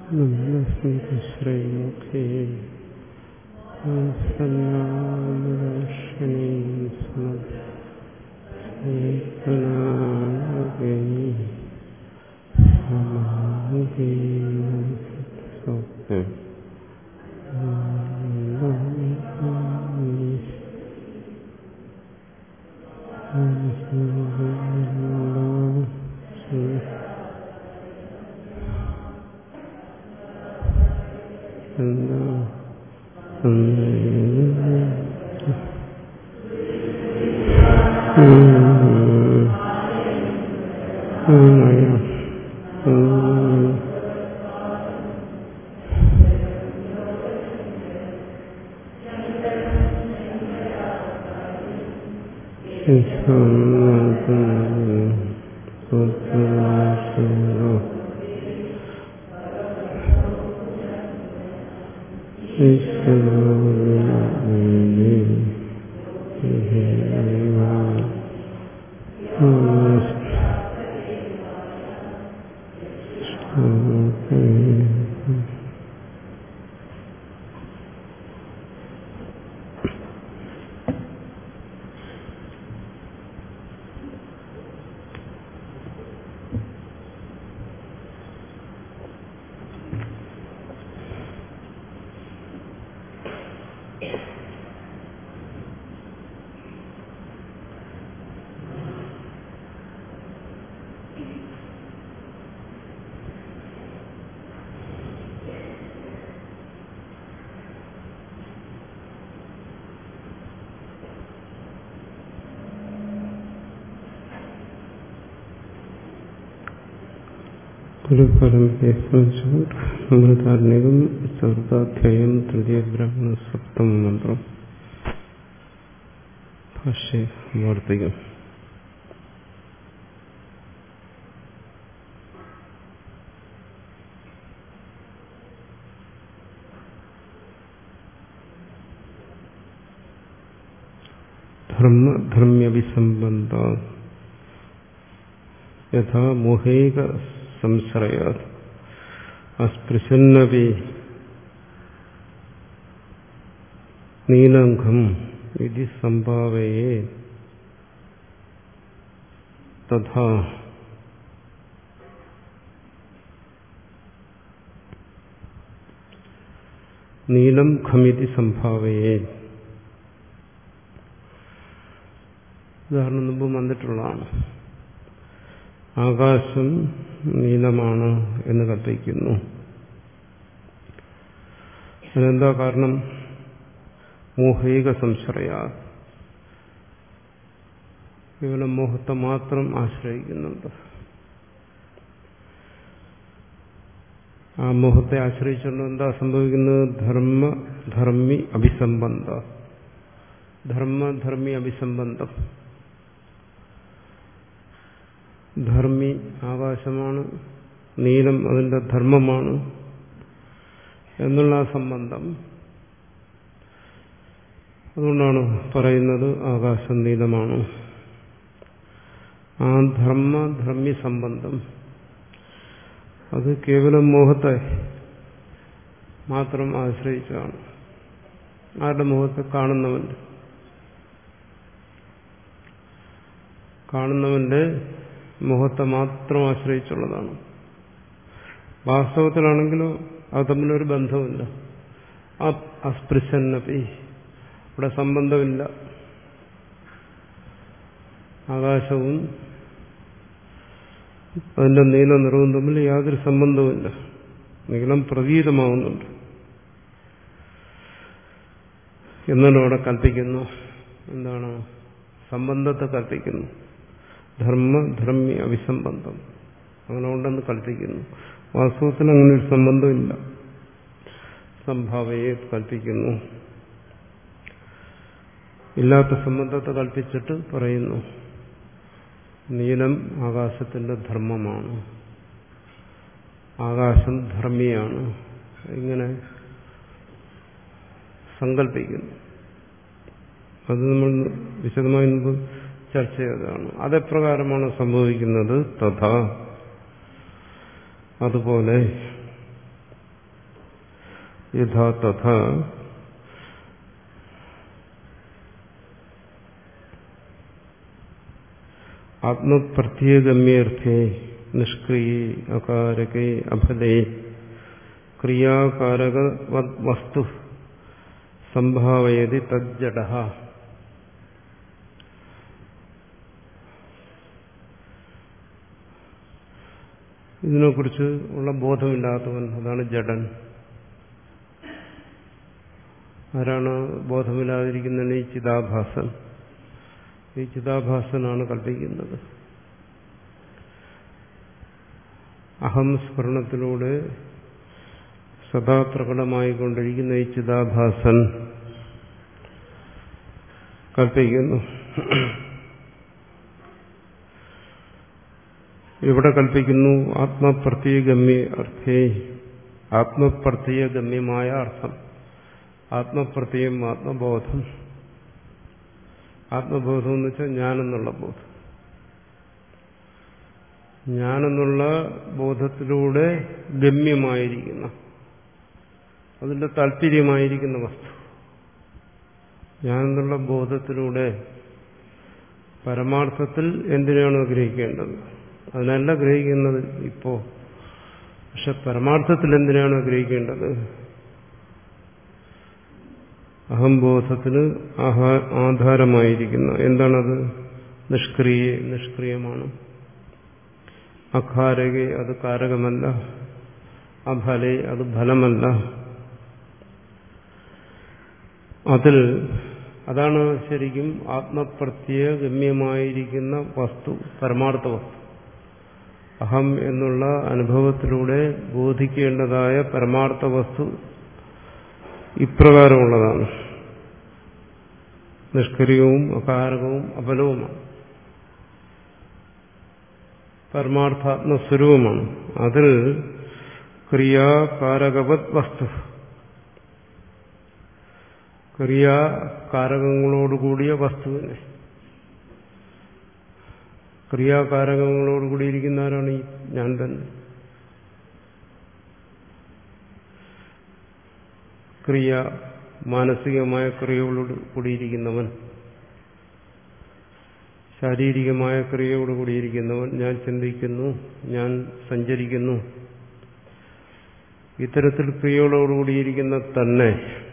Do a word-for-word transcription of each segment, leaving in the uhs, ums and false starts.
ശ്രീമുഖേ സന്നാദർശനീ സ്മൃതനാഗേ സമാഗേ സത്യം അമൃതാത്മികം ചതുർത്ഥാധ്യായം തൃതീയ ബ്രാഹ്മണ സപ്തമ മന്ത്രം ഭാഷ്യ വാർത്തികം. ധർമ്മധർമ്മ്യഭിസംബന്ധ യഥാ മോഹൈക സംശ്രയാത് അസ്പൃശന്നപി നീലംഘം ഇതി സംഭാവയേ തഥാ നീലം ഖമിതി സംഭാവയേ. ഉദാഹരണം മുമ്പ് വന്നിട്ടുള്ളതാണ്. ആകാശം നീലമാണ് എന്ന് കൽപ്പിക്കുന്നു. അതിനെന്താ കാരണം? മോഹൈക സംശ്രയാ, കേവലം മോഹത്തെ മാത്രം ആശ്രയിക്കുന്നുണ്ട്. ആ മോഹത്തെ ആശ്രയിച്ചുകൊണ്ട് എന്താ സംഭവിക്കുന്നത്? ധർമ്മ ധർമ്മി അഭിസംബന്ധ, ധർമ്മധർമ്മി അഭിസംബന്ധം. ധർമ്മി ആകാശമാണ്, നീലം അതിന്റെ ധർമ്മമാണ് എന്നുള്ള ആ സംബന്ധം. അതുകൊണ്ടാണ് പറയുന്നത് ആകാശം നീലമാണ്. ആ ധർമ്മധർമ്മി സംബന്ധം അത് കേവലം മോഹത്തെ മാത്രം ആശ്രയിച്ചാണ്. ആരുടെ മോഹത്തെ? കാണുന്നവന്റെ. കാണുന്നവന്റെ മോഹത്തെ മാത്രം ആശ്രയിച്ചുള്ളതാണ്. വാസ്തവത്തിലാണെങ്കിലോ അത് തമ്മിലൊരു ബന്ധമില്ല. അസ്പൃശന്നപി, ഇവിടെ സംബന്ധമില്ല. ആകാശവും അതിന്റെ നീല നിറവും തമ്മിൽ യാതൊരു സംബന്ധവുമില്ല. നീളം പ്രതീതമാവുന്നുണ്ട്. എന്നാലും അവിടെ കൽപ്പിക്കുന്നു. എന്താണ്? സംബന്ധത്തെ കൽപ്പിക്കുന്നു. ധർമ്മ ധർമ്മി അഭിസംബന്ധം അങ്ങനെ ഉണ്ടെന്ന് കൽപ്പിക്കുന്നു. വാസ്തവത്തിൽ അങ്ങനെ ഒരു സംബന്ധമില്ല. സംഭാവയെ കൽപ്പിക്കുന്നു. ഇല്ലാത്ത സംബന്ധത്തെ കൽപ്പിച്ചിട്ട് പറയുന്നു നീലം ആകാശത്തിന്റെ ധർമ്മമാണ്, ആകാശം ധർമ്മിയാണ്. ഇങ്ങനെ സങ്കല്പിക്കുന്നു. അത് നമ്മൾ വിശദമായി മുമ്പ് ചർച്ച ചെയ്തതാണ്. അതെപ്രകാരമാണ് സംഭവിക്കുന്നത്? തഥാ, അതുപോലെ യഥാ തഥാ ആത്മപ്രത്യഗമ്യർത്ഥേ നിഷ്ക്രിയേ അകാരകേ അഫലേ ക്രിയാകാരക വസ്തു സംഭാവയതി തജ്ജഡഃ. ഇതിനെക്കുറിച്ച് ഉള്ള ബോധമില്ലാത്തവൻ, അതാണ് ജഡൻ. ആരാണ് ബോധമില്ലാതിരിക്കുന്നത്? ഈ ചിദാഭാസൻ. ഈ ചിദാഭാസനാണ് കൽപ്പിക്കുന്നത്. അഹം സ്ഫുരണത്തിലൂടെ സദാ പ്രകടമായിക്കൊണ്ടിരിക്കുന്ന ഈ ചിദാഭാസൻ കൽപ്പിക്കുന്നു. ഇവിടെ കൽപ്പിക്കുന്നു ആത്മപ്രത്യഗമ്യ അർത്ഥേ, ആത്മപ്രത്യഗമ്യമായ അർത്ഥം. ആത്മപ്രത്യം, ആത്മബോധം. ആത്മബോധം എന്ന് വെച്ചാൽ ഞാനെന്നുള്ള ബോധം. ഞാനെന്നുള്ള ബോധത്തിലൂടെ ഗമ്യമായിരിക്കുന്ന, അതിന്റെ താല്പര്യമായിരിക്കുന്ന വസ്തു. ഞാനെന്നുള്ള ബോധത്തിലൂടെ പരമാർത്ഥത്തിൽ എന്തിനാണ് ഗ്രഹിക്കേണ്ടത്? അതിനല്ല ഗ്രഹിക്കുന്നത് ഇപ്പോ. പക്ഷെ പരമാർത്ഥത്തിൽ എന്തിനാണ് ഗ്രഹിക്കേണ്ടത്? അഹംബോധത്തിന് ആധാരമായിരിക്കുന്ന എന്താണത്? നിഷ്ക്രിയെ, നിഷ്ക്രിയമാണ്. അകാരകെ, അത് കാരകമല്ല. അഫലേ, അത് ഫലമല്ല. അതിൽ അതാണ് ശരിക്കും ആത്മപ്രത്യഗമ്യമായിരിക്കുന്ന വസ്തു, പരമാർത്ഥ വസ്തു. അഹം എന്നുള്ള അനുഭവത്തിലൂടെ ബോധിക്കേണ്ടതായ പരമാർത്ഥ വസ്തു ഇപ്രകാരമുള്ളതാണ്. നിഷ്ക്രിയവും അകാരകവും അഫലവുമാണ്. പരമാർത്ഥാത്മസ്വരൂപമാണ്. അതിൽ ക്രിയാകാരകവത് വസ്തു, ക്രിയാകാരകങ്ങളോടുകൂടിയ വസ്തുവിനെ, ക്രിയാകാരകങ്ങളോടുകൂടിയിരിക്കുന്ന ആരാണ്? ഈ ഞാൻ തന്നെ. ക്രിയ, മാനസികമായ ക്രിയകളോട് കൂടിയിരിക്കുന്നവൻ, ശാരീരികമായ ക്രിയയോട് കൂടിയിരിക്കുന്നവൻ. ഞാൻ ചിന്തിക്കുന്നു, ഞാൻ സഞ്ചരിക്കുന്നു, ഇത്തരത്തിൽ ക്രിയകളോടുകൂടിയിരിക്കുന്ന തന്നെ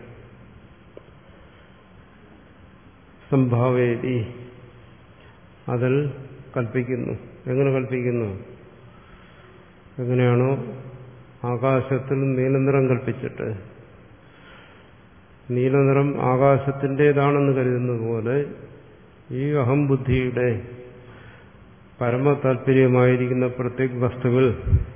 സംഭാവേദി, അതിൽ കൽപ്പിക്കുന്നു. എങ്ങനെ കൽപ്പിക്കുന്നു? എങ്ങനെയാണോ ആകാശത്തിൽ നീലനിറം കൽപ്പിച്ചിട്ട് നീലനിറം ആകാശത്തിൻ്റെതാണെന്ന് കരുതുന്നത് പോലെ ഈ അഹംബുദ്ധിയുടെ പരമതാല്പര്യമായിരിക്കുന്ന പ്രത്യേക വസ്തുവിൽ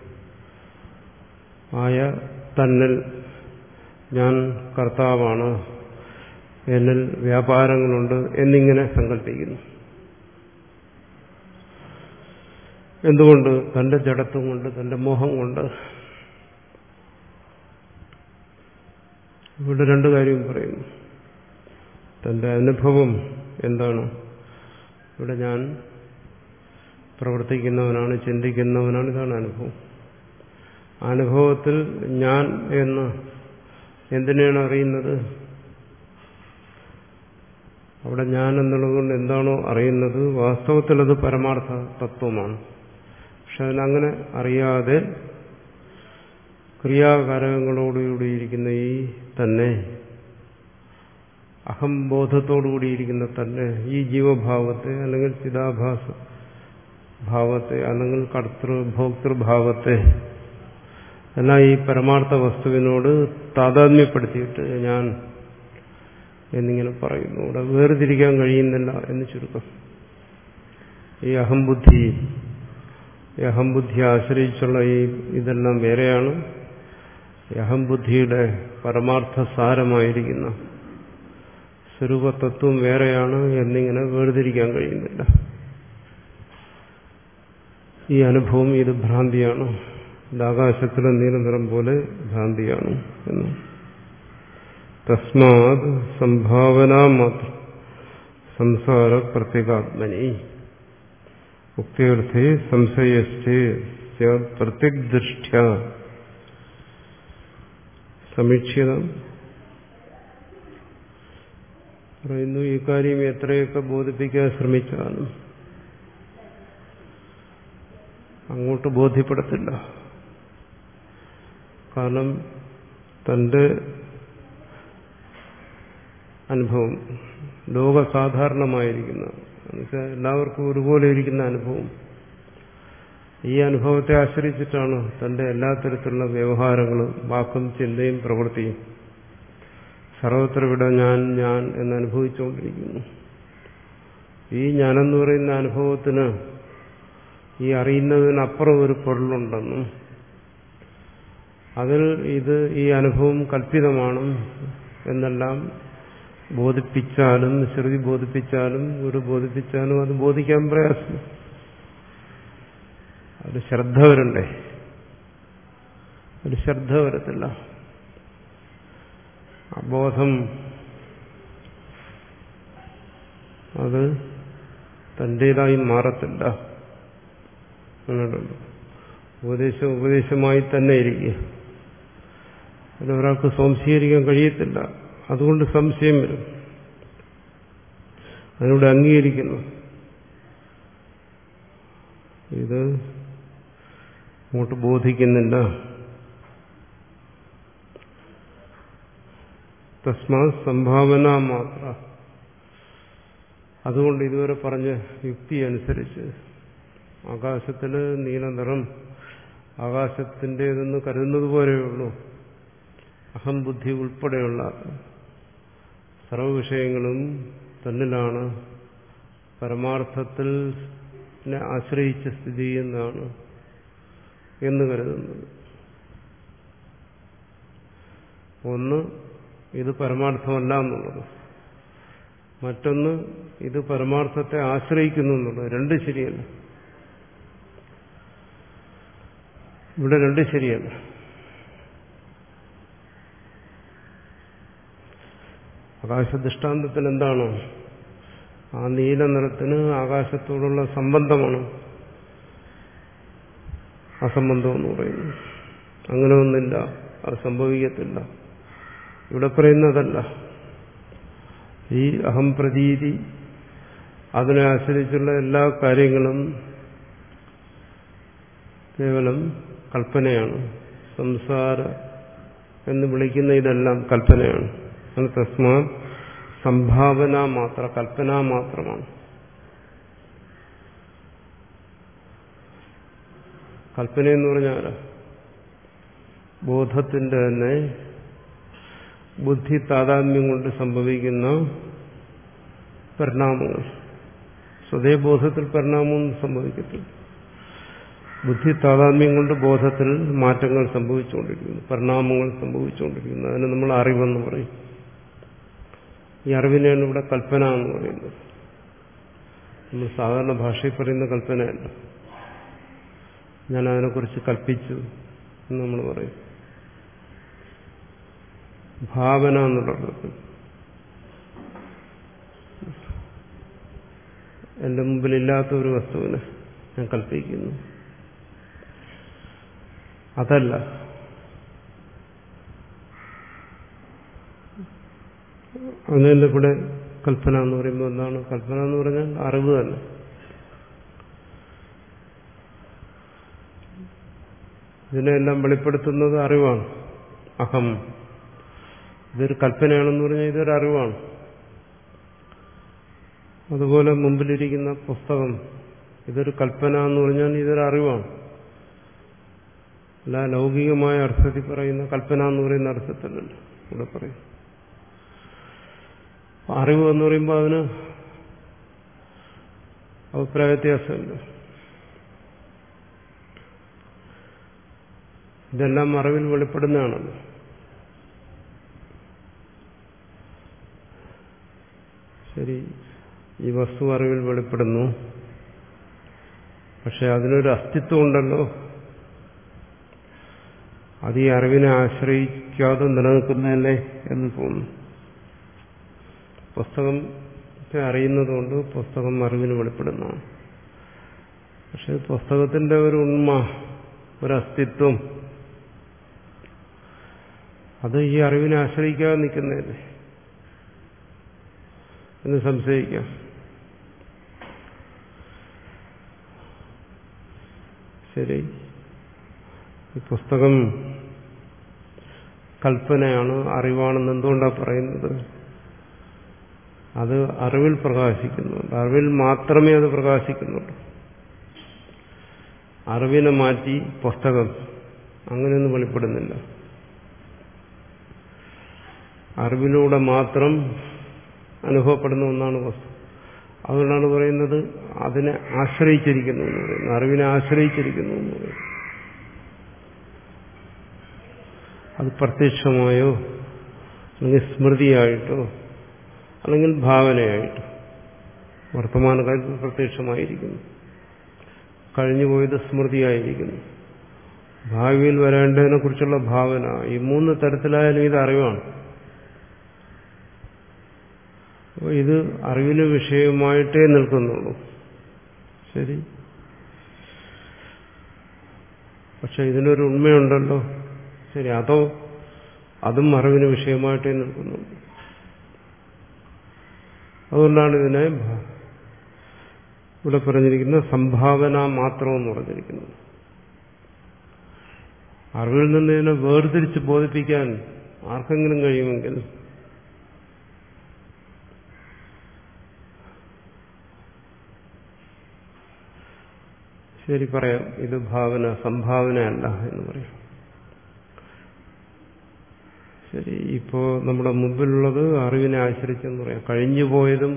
ആയ തന്നിൽ ഞാൻ കർത്താവാണ്, എന്നിൽ വ്യാപാരങ്ങളുണ്ട് എന്നിങ്ങനെ സങ്കല്പിക്കുന്നു. എന്തുകൊണ്ട്? തന്റെ ജഡത്വം കൊണ്ട്, തന്റെ മോഹം കൊണ്ട്. ഇവിടെ രണ്ടു കാര്യം പറയുന്നു. തന്റെ അനുഭവം എന്താണ്? ഇവിടെ ഞാൻ പ്രവർത്തിക്കുന്നവനാണ്, ചിന്തിക്കുന്നവനാണ്, ഇതാണ് അനുഭവം. അനുഭവത്തിൽ ഞാൻ എന്ന് എന്തിനാണ് അറിയുന്നത്? അവിടെ ഞാൻ എന്നുള്ളതുകൊണ്ട് എന്താണോ അറിയുന്നത് വാസ്തവത്തിൽ അത് പരമാർത്ഥ തത്വമാണ്. പക്ഷെ അതിനങ്ങനെ അറിയാതെ ക്രിയാകാരകങ്ങളോടുകൂടിയിരിക്കുന്ന ഈ തന്നെ, അഹംബോധത്തോടുകൂടിയിരിക്കുന്ന തന്നെ ഈ ജീവഭാവത്തെ അല്ലെങ്കിൽ ചിദാഭാസ ഭാവത്തെ അല്ലെങ്കിൽ കർത്തൃ ഭോക്തൃഭാവത്തെ എല്ലാം ഈ പരമാർത്ഥ വസ്തുവിനോട് താതാത്മ്യപ്പെടുത്തിയിട്ട് ഞാൻ എന്നിങ്ങനെ പറയുന്നു. ഇവിടെ വേർതിരിക്കാൻ കഴിയുന്നില്ല എന്ന് ചുരുക്കം. ഈ അഹംബുദ്ധി ഈ അഹംബുദ്ധിയെ ആശ്രയിച്ചുള്ള ഈ ഇതെല്ലാം വേറെയാണ്. ഈ അഹംബുദ്ധിയുടെ പരമാർത്ഥ സാരമായിരിക്കുന്ന സ്വരൂപതത്വം വേറെയാണ് എന്നിങ്ങനെ വേർതിരിക്കാൻ കഴിയുന്നില്ല. ഈ അനുഭവം ഇത് ഭ്രാന്തിയാണ്, ഇത് ആകാശത്തിലെ നീലനിറം പോലെ ഭ്രാന്തിയാണ് എന്ന്. തസ്മാത് സംഭാവനാ മാത്രം സംസാര പ്രത്യേകാത്മനി ഉക്തിയർത്ഥേ സംശയശ്ചേ പ്രത്യഗ്ദൃഷ്ട്യാ സമീക്ഷിതം പറയുന്നു, ഈ കാര്യം എത്രയൊക്കെ ബോധിപ്പിക്കാൻ ശ്രമിച്ചാലും അങ്ങോട്ട് ബോധ്യപ്പെടത്തില്ല. കാരണം തന്റെ അനുഭവം ലോകസാധാരണമായിരിക്കുന്ന, എന്നുവെച്ചാൽ എല്ലാവർക്കും ഒരുപോലെ ഇരിക്കുന്ന അനുഭവം, ഈ അനുഭവത്തെ ആശ്രയിച്ചിട്ടാണ് തന്റെ എല്ലാ തരത്തിലുള്ള വ്യവഹാരങ്ങളും, വാക്കും ചിന്തയും പ്രവൃത്തിയും സർവത്ര ഇവിടെ ഞാൻ ഞാൻ എന്നനുഭവിച്ചുകൊണ്ടിരിക്കുന്നു. ഈ ഞാനെന്ന് പറയുന്ന അനുഭവത്തിന് ഈ അറിയുന്നതിനപ്പുറം ഒരു പൊരുളുണ്ടെന്നും അതിൽ ഇത് ഈ അനുഭവം കൽപ്പിതമാണ് എന്നെല്ലാം ബോധിപ്പിച്ചാലും, ശ്രുതി ബോധിപ്പിച്ചാലും ഗുരു ബോധിപ്പിച്ചാലും അത് ബോധിക്കാൻ പ്രയാസം. ഒരു ശ്രദ്ധ വരണ്ടേ? ഒരു ശ്രദ്ധ വരത്തില്ല. അബോധം അത് തന്റേതായി മാറത്തില്ല. ഉപദേശം ഉപദേശമായി തന്നെ ഇരിക്കുക. അതിനൊരാൾക്ക് സംശീകരിക്കാൻ കഴിയത്തില്ല. അതുകൊണ്ട് സംശയം വരും. അതിനോട് അംഗീകരിക്കുന്നു. ഇത് അങ്ങോട്ട് ബോധിക്കുന്നില്ല. തസ്മാ സംഭാവന മാത്ര. അതുകൊണ്ട് ഇതുവരെ പറഞ്ഞ യുക്തി അനുസരിച്ച് ആകാശത്തില് നീലനിറം ആകാശത്തിൻ്റെതെന്ന് കരുതുന്നത് പോലെയുള്ളൂ. അഹംബുദ്ധി ഉൾപ്പെടെയുള്ള സർവവിഷയങ്ങളും തന്നിലാണ്, പരമാർത്ഥത്തിൽ ആശ്രയിച്ച് സ്ഥിതി ചെയ്യുന്നതാണ് എന്ന് കരുതുന്നത്. ഒന്ന്, ഇത് പരമാർത്ഥമല്ല എന്നുള്ളത്. മറ്റൊന്ന്, ഇത് പരമാർത്ഥത്തെ ആശ്രയിക്കുന്നു എന്നുള്ളത്. രണ്ട് ശരിയല്ല. ഇവിടെ രണ്ട് ശരിയല്ല. ആകാശ ദൃഷ്ടാന്തത്തിൽ എന്താണ്? ആ നീല നിറത്തിന് ആകാശത്തോടുള്ള സംബന്ധമാണ് അസംബന്ധം എന്ന് പറയുന്നത്. അങ്ങനെ ഒന്നില്ല, അത് സംഭവിക്കത്തില്ല. ഇവിടെ പറയുന്നതല്ല. ഈ അഹംപ്രതീതി, അതിനെ ആശ്രയിച്ചുള്ള എല്ലാ കാര്യങ്ങളും കേവലം കൽപ്പനയാണ്. സംസാര എന്ന് വിളിക്കുന്ന ഇതെല്ലാം കൽപ്പനയാണ്. തസ്മാ സംഭാവന മാത്ര, കൽപ്പന മാത്രമാണ്. കൽപ്പനയെന്ന് പറഞ്ഞാൽ ബോധത്തിന്റെ തന്നെ ബുദ്ധി താതാത്മ്യം കൊണ്ട് സംഭവിക്കുന്ന പരിണാമങ്ങൾ. സ്വതേ ബോധത്തിൽ പരിണാമമൊന്നും സംഭവിക്കത്തില്ല. ബുദ്ധി താതാത്മ്യം കൊണ്ട് ബോധത്തിൽ മാറ്റങ്ങൾ സംഭവിച്ചുകൊണ്ടിരിക്കുന്നു, പരിണാമങ്ങൾ സംഭവിച്ചുകൊണ്ടിരിക്കുന്നു. അതിന് നമ്മൾ അറിവെന്ന് പറയും. ഈ അറിവിനെയാണ് ഇവിടെ കൽപ്പന എന്ന് പറയുന്നത്. നമ്മൾ സാധാരണ ഭാഷയിൽ പറയുന്ന കൽപ്പനയല്ല. ഞാൻ അതിനെക്കുറിച്ച് കൽപ്പിച്ചു എന്ന് നമ്മൾ പറയും. ഭാവന എന്നുള്ളത് എന്റെ മുമ്പിലില്ലാത്ത ഒരു വസ്തുവിനെ ഞാൻ കൽപ്പിക്കുന്നു, അതല്ല. അതിനല്ല ഇവിടെ കൽപ്പന എന്ന് പറയുമ്പോൾ എന്താണ്? കൽപ്പന എന്ന് പറഞ്ഞാൽ അറിവ് തന്നെ. ഇതിനെല്ലാം വെളിപ്പെടുത്തുന്നത് അറിവാണ്. അഹം ഇതൊരു കൽപ്പനയാണെന്ന് പറഞ്ഞാൽ ഇതൊരു അറിവാണ്. അതുപോലെ മുമ്പിലിരിക്കുന്ന പുസ്തകം ഇതൊരു കൽപ്പന എന്ന് പറഞ്ഞാൽ ഇതൊരു അറിവാണ്. അല്ല ലൗകികമായ അർത്ഥത്തിൽ പറയുന്ന കൽപ്പന എന്ന് പറയുന്ന അർത്ഥത്തിലല്ല ഇവിടെ പറയും. അറിവ് എന്ന് പറയുമ്പോൾ അതിന് അഭിപ്രായ വ്യത്യാസമില്ല. ഇതെല്ലാം അറിവിൽ വെളിപ്പെടുന്നതാണല്ലോ. ശരി, ഈ വസ്തു അറിവിൽ വെളിപ്പെടുന്നു, പക്ഷെ അതിനൊരു അസ്തിത്വം ഉണ്ടല്ലോ. അത് ഈ അറിവിനെ ആശ്രയിക്കാതെ നിലനിൽക്കുന്നതല്ലേ എന്ന് തോന്നുന്നു. പുസ്തകത്തെ അറിയുന്നതുകൊണ്ട് പുസ്തകം അറിവിന് വെളിപ്പെടുന്നതാണ്. പക്ഷെ പുസ്തകത്തിന്റെ ഒരു ഉണ്മ, ഒരസ്തിത്വം അത് ഈ അറിവിനെ ആശ്രയിക്കാതെ നിൽക്കുന്നതല്ലേ എന്ന് സംശയിക്കാം. ശരി, ഈ പുസ്തകം കൽപ്പനയാണ്, അറിവാണെന്ന് എന്തുകൊണ്ടാണ് പറയുന്നത്? അത് അറിവിൽ പ്രകാശിക്കുന്നുണ്ട്, അറിവിൽ മാത്രമേ അത് പ്രകാശിക്കുന്നുള്ളൂ. അറിവിനെ മാറ്റി പുസ്തകം അങ്ങനെയൊന്നും വെളിപ്പെടുന്നില്ല. അറിവിലൂടെ മാത്രം അനുഭവപ്പെടുന്ന ഒന്നാണ് വസ്തു. അതുകൊണ്ടാണ് പറയുന്നത് അതിനെ ആശ്രയിച്ചിരിക്കുന്നു എന്ന് പറയുന്നത്, അറിവിനെ ആശ്രയിച്ചിരിക്കുന്നു എന്ന് പറയുന്നത്. അത് പ്രത്യക്ഷമായോ അല്ലെങ്കിൽ സ്മൃതിയായിട്ടോ അല്ലെങ്കിൽ ഭാവനയായിട്ടോ വർത്തമാനകാലത്ത് പ്രത്യക്ഷമായിരിക്കുന്നു, കഴിഞ്ഞുപോയത് സ്മൃതിയായിരിക്കുന്നു, ഭാവിയിൽ വരേണ്ടതിനെ കുറിച്ചുള്ള ഭാവന. ഈ മൂന്ന് തരത്തിലായാലും ഇത് അറിവാണ്. അപ്പോൾ ഇത് അറിവിന് വിഷയമായിട്ടേ നിൽക്കുന്നുള്ളൂ. ശരി, പക്ഷെ ഇതിനൊരു ഉണ്മയുണ്ടല്ലോ. ശരി, അതോ അതും അറിവിന് വിഷയമായിട്ടേ നിൽക്കുന്നുള്ളൂ. അതുകൊണ്ടാണ് ഇതിനെ ഇവിടെ പറഞ്ഞിരിക്കുന്ന സംഭാവന മാത്രമെന്ന് പറഞ്ഞിരിക്കുന്നത്. അറിവിൽ നിന്ന് ഇതിനെ വേർതിരിച്ച് ബോധിപ്പിക്കാൻ ആർക്കെങ്കിലും കഴിയുമെങ്കിൽ ശരി പറയാം, ഇത് ഭാവന സംഭാവനയല്ല എന്ന് പറയാം. ശരി, ഇപ്പോ നമ്മുടെ മുമ്പിലുള്ളത് അറിവിനെ ആശ്രയിച്ചെന്ന് പറയാം. കഴിഞ്ഞുപോയതും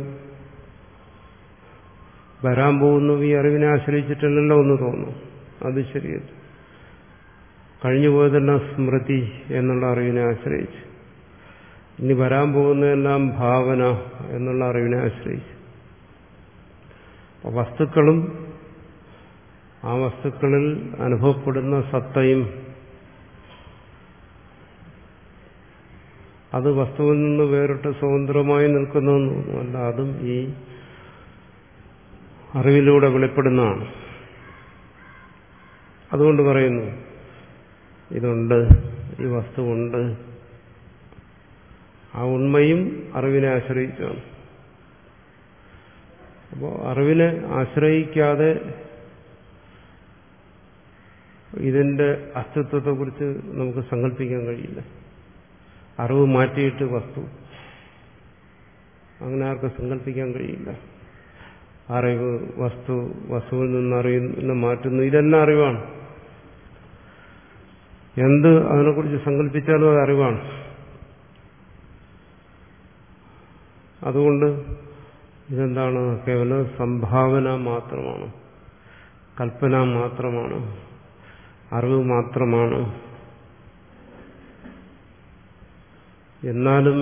വരാൻ പോകുന്നതും ഈ അറിവിനെ ആശ്രയിച്ചിട്ടല്ലല്ലോ എന്ന് തോന്നുന്നു. അത് ശരിയല്ല. കഴിഞ്ഞുപോയതെല്ലാം സ്മൃതി എന്നുള്ള അറിവിനെ ആശ്രയിച്ച്, ഇനി വരാൻ പോകുന്നതെല്ലാം ഭാവന എന്നുള്ള അറിവിനെ ആശ്രയിച്ച്. വസ്തുക്കളും ആ വസ്തുക്കളിൽ അനുഭവപ്പെടുന്ന സത്തയും അത് വസ്തുവിൽ നിന്ന് വേറിട്ട് സ്വതന്ത്രമായി നിൽക്കുന്നതൊന്നുമല്ല, അതും ഈ അറിവിലൂടെ വെളിപ്പെടുന്നതാണ്. അതുകൊണ്ട് പറയുന്നു ഇതുണ്ട്, ഈ വസ്തുവുണ്ട്. ആ ഉണ്മയും അറിവിനെ ആശ്രയിച്ചാണ്. അപ്പോൾ അറിവിനെ ആശ്രയിക്കാതെ ഇതിന്റെ അസ്തിത്വത്തെക്കുറിച്ച് നമുക്ക് സങ്കല്പിക്കാൻ കഴിയില്ല. അറിവ് മാറ്റിയിട്ട് വസ്തു, അങ്ങനെ ആർക്കും സങ്കല്പിക്കാൻ കഴിയില്ല. അറിവ് വസ്തു, വസ്തുവിൽ നിന്ന് അറിയുന്ന മാറ്റുന്നു, ഇതെല്ലാം അറിവാണ്. എന്ത് അതിനെക്കുറിച്ച് സങ്കല്പിച്ചാലും അത് അറിവാണ്. അതുകൊണ്ട് ഇതെന്താണ്? കേവലം സംഭാവന മാത്രമാണ്, കൽപ്പന മാത്രമാണ്, അറിവ് മാത്രമാണ്. എന്നാലും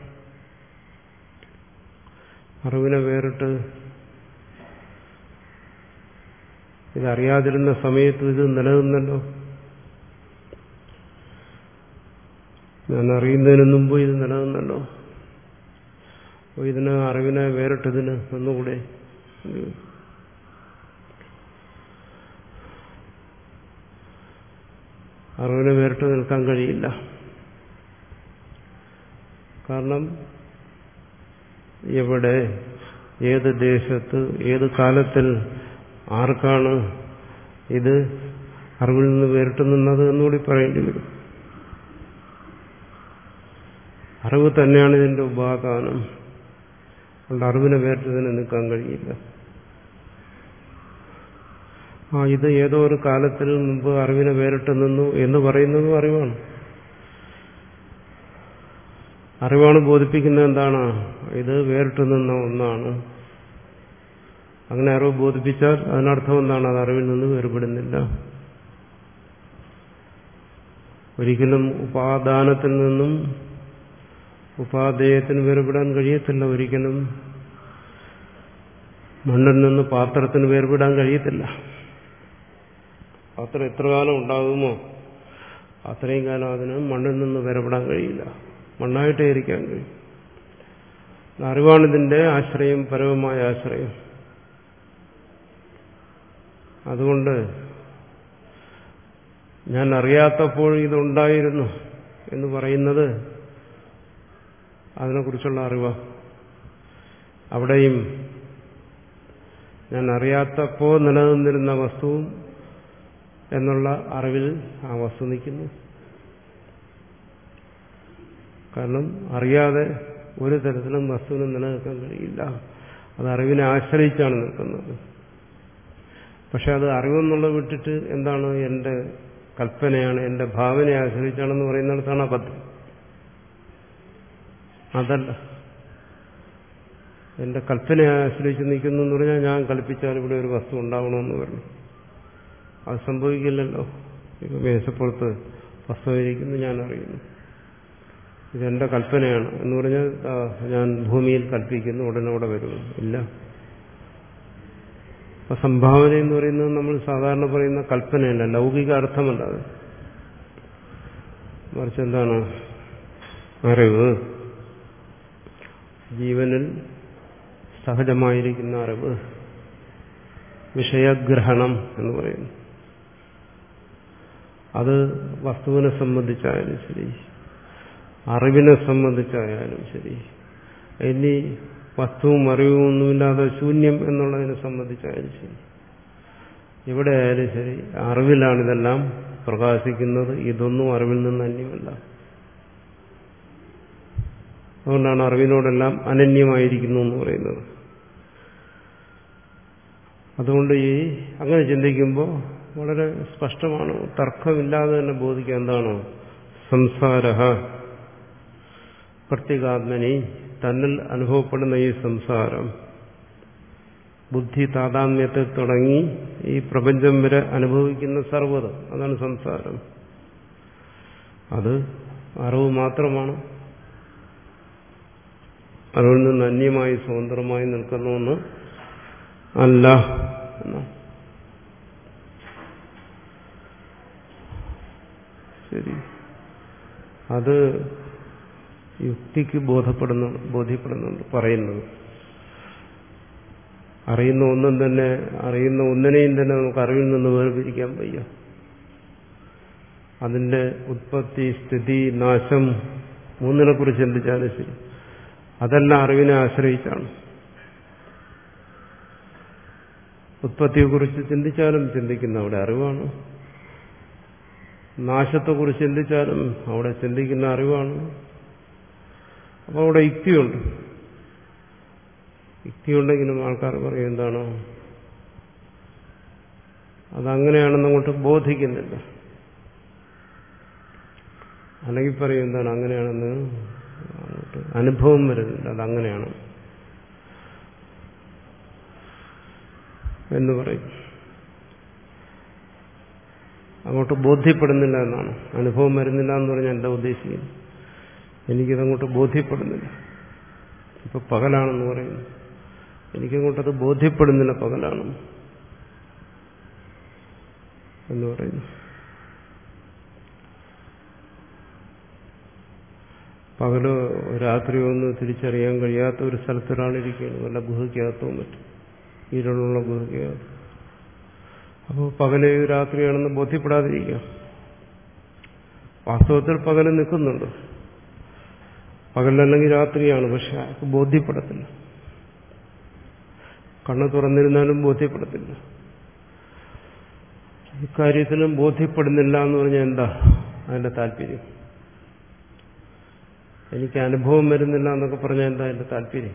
അറിവിനെ വേറിട്ട് ഇതറിയാതിരുന്ന സമയത്ത് ഇത് നിലനിന്നല്ലോ. ഞാൻ അറിയുന്നതിന് മുമ്പ് ഇത് നിലനിന്നല്ലോ. അപ്പോൾ ഇതിന് അറിവിനെ വേറിട്ടതിന് ഒന്നുകൂടെ അറിവിനെ വേറിട്ട് നിൽക്കാൻ കഴിയില്ല. കാരണം എവിടെ, ഏത് ദേശത്ത്, ഏത് കാലത്തിൽ ആർക്കാണ് ഇത് അറിവിൽ നിന്ന് വേറിട്ട് നിന്നത് എന്നുകൂടി പറയേണ്ടി വരും. അറിവ് തന്നെയാണ് ഇതിന്റെ ഉപാദാനം. അതുകൊണ്ട് അറിവിനെ വേറിട്ടതിന് നിൽക്കാൻ കഴിയില്ല. ആ ഇത് ഏതോ ഒരു കാലത്തിൽ മുമ്പ് അറിവിനെ വേറിട്ട് നിന്നു എന്ന് പറയുന്നതും അറിവാണ്. അറിവാണ് ബോധിപ്പിക്കുന്നത് എന്താണ്? ഇത് വേറിട്ട് നിന്ന ഒന്നാണ്. അങ്ങനെ അറിവ് ബോധിപ്പിച്ചാൽ അതിനർത്ഥം എന്താണ്? അത് അറിവിൽ നിന്ന് വേർപെടുന്നില്ല. ഒരിക്കലും ഉപാദാനത്തിൽ നിന്നും ഉപാദേയത്തിന് വേർപെടാൻ കഴിയത്തില്ല. ഒരിക്കലും മണ്ണിൽ നിന്ന് പാത്രത്തിന് വേർപെടാൻ കഴിയത്തില്ല. പാത്രം എത്ര കാലം ഉണ്ടാകുമോ അത്രയും കാലം അതിന് മണ്ണിൽ നിന്ന് വേർപെടാൻ കഴിയില്ല, മണ്ണായിട്ടേ ഇരിക്കാൻ കഴിയും. അറിവാണിതിന്റെ ആശ്രയം, പരമമായ ആശ്രയം. അതുകൊണ്ട് ഞാൻ അറിയാത്തപ്പോൾ ഇതുണ്ടായിരുന്നു എന്ന് പറയുന്നത് അതിനെക്കുറിച്ചുള്ള അറിവ്. അവിടെയും ഞാൻ അറിയാത്തപ്പോൾ നിലനിന്നിരുന്ന വസ്തുവും എന്നുള്ള അറിവിൽ ആ വസ്തു നിൽക്കുന്നു. കാരണം അറിയാതെ ഒരു തരത്തിലും വസ്തുവിന് നിലനിൽക്കാൻ കഴിയില്ല. അത് അറിവിനെ ആശ്രയിച്ചാണ് നിൽക്കുന്നത്. പക്ഷെ അത് അറിവെന്നുള്ളത് വിട്ടിട്ട് എന്താണ് എന്റെ കൽപ്പനയാണ്, എന്റെ ഭാവനയെ ആശ്രയിച്ചാണെന്ന് പറയുന്നിടത്താണ് അബദ്ധം. അതല്ല, എന്റെ കൽപ്പനയെ ആശ്രയിച്ച് നിൽക്കുന്നു എന്ന് പറഞ്ഞാൽ ഞാൻ കൽപ്പിച്ചാൽ ഇവിടെ ഒരു വസ്തു ഉണ്ടാവണമെന്ന് പറഞ്ഞു. അത് സംഭവിക്കില്ലല്ലോ. ഇപ്പം മേശപ്പുറത്ത് വസ്തുവിരിക്കുന്നു, ഞാൻ അറിയുന്നു, ഇതെന്റെ കൽപ്പനയാണ് എന്ന് പറഞ്ഞാൽ ഞാൻ ഭൂമിയിൽ കൽപ്പിക്കുന്നു, ഉടനെ അവിടെ വരുന്നു. ഇല്ല. അപ്പൊ സംഭാവന എന്ന് പറയുന്നത് നമ്മൾ സാധാരണ പറയുന്ന കൽപ്പനയല്ല, ലൗകിക അർത്ഥമല്ല. അത് മറിച്ച് എന്താണ്? അറിവ്, ജീവനിൽ സഹജമായിരിക്കുന്ന അറിവ്, വിഷയഗ്രഹണം എന്ന് പറയുന്നു. അത് വസ്തുവിനെ സംബന്ധിച്ചായാലും ശരി, അറിവിനെ സംബന്ധിച്ചായാലും ശരി, ഇനി വസ്തുവും അറിവും ഒന്നുമില്ലാതെ ശൂന്യം എന്നുള്ളതിനെ സംബന്ധിച്ചായാലും ശരി, ഇവിടെ ആയാലും ശരി, അറിവിലാണിതെല്ലാം പ്രകാശിക്കുന്നത്. ഇതൊന്നും അറിവിൽ നിന്ന് അന്യമല്ല. അതുകൊണ്ടാണ് അറിവിനോടെല്ലാം അനന്യമായിരിക്കുന്നു എന്ന് പറയുന്നത്. അതുകൊണ്ട് ഈ അങ്ങനെ ചിന്തിക്കുമ്പോൾ വളരെ സ്പഷ്ടമാണ്, തർക്കമില്ലാതെ തന്നെ ബോധിക്കുക. എന്താണ്? സംസാരഃ പ്രത്യേകാത്മനി, തന്നിൽ അനുഭവപ്പെടുന്ന ഈ സംസാരം ബുദ്ധി താതാത്മ്യത്തിൽ തുടങ്ങി ഈ പ്രപഞ്ചം വരെ അനുഭവിക്കുന്ന സർവ്വത, അതാണ് സംസാരം. അത് അറിവ് മാത്രമാണ്. അറിവിൽ നിന്ന് അന്യമായി സ്വതന്ത്രമായി നിൽക്കുന്നൊന്ന് അല്ല എന്നാ. ശരി, അത് യുക്തിക്ക് ബോധപ്പെടുന്നു ബോധ്യപ്പെടുന്നുണ്ട് പറയുന്നത്. അറിയുന്ന ഒന്നും തന്നെ അറിയുന്ന ഒന്നിനെയും തന്നെ നമുക്ക് അറിവിൽ നിന്ന് വേർപിരിക്കാൻ വയ്യ. അതിന്റെ ഉത്പത്തി, സ്ഥിതി, നാശം മൂന്നിനെ കുറിച്ച് ചിന്തിച്ചാലും ശരി, അതെല്ലാം അറിവിനെ ആശ്രയിച്ചാണ്. ഉത്പത്തിയെക്കുറിച്ച് ചിന്തിച്ചാലും ചിന്തിക്കുന്ന അവിടെ അറിവാണ്. നാശത്തെക്കുറിച്ച് ചിന്തിച്ചാലും അവിടെ ചിന്തിക്കുന്ന അറിവാണ്. അപ്പോൾ അവിടെ യുക്തിയുണ്ട്. യുക്തിയുണ്ടെങ്കിലും ആൾക്കാർ പറയും എന്താണ്, അതങ്ങനെയാണെന്ന് അങ്ങോട്ട് ബോധിക്കുന്നില്ല. അല്ലെങ്കിൽ പറയും എന്താണ്, അങ്ങനെയാണെന്ന് അങ്ങോട്ട് അനുഭവം വരുന്നില്ല, അതങ്ങനെയാണ് എന്ന് പറയും. അങ്ങോട്ട് ബോധ്യപ്പെടുന്നില്ല എന്നാണ്. അനുഭവം വരുന്നില്ല എന്ന് പറഞ്ഞാൽ എന്താ ഉദ്ദേശിക്കുന്നത്? എനിക്കിതങ്ങോട്ട് ബോധ്യപ്പെടുന്നില്ല. ഇപ്പൊ പകലാണെന്ന് പറയുന്നു, എനിക്കങ്ങോട്ടത് ബോധ്യപ്പെടുന്നില്ല പകലാണ് എന്ന് പറയുന്നു. പകല് രാത്രി ഒന്ന് തിരിച്ചറിയാൻ കഴിയാത്ത ഒരു സ്ഥലത്തൊരാളിരിക്കുകയാണ്, വല്ല ഗുഹയ്ക്കകത്തോ മറ്റും, ഇരുളുള്ള ഗുഹയ്ക്കകത്ത്. അപ്പോൾ പകല് രാത്രിയാണെന്ന് ബോധ്യപ്പെടാതിരിക്കുക. വാസ്തവത്തിൽ പകല് നിൽക്കുന്നുണ്ട്, പകലല്ലെങ്കിൽ രാത്രിയാണ്, പക്ഷെ അയാൾക്ക് ബോധ്യപ്പെടത്തില്ല. കണ്ണ് തുറന്നിരുന്നാലും ബോധ്യപ്പെടത്തില്ല. ഇക്കാര്യത്തിലും ബോധ്യപ്പെടുന്നില്ല എന്ന് പറഞ്ഞാൽ എന്താ അതിന്റെ താല്പര്യം? എനിക്ക് അനുഭവം വരുന്നില്ല എന്നൊക്കെ പറഞ്ഞാൽ എന്താ അതിന്റെ താല്പര്യം?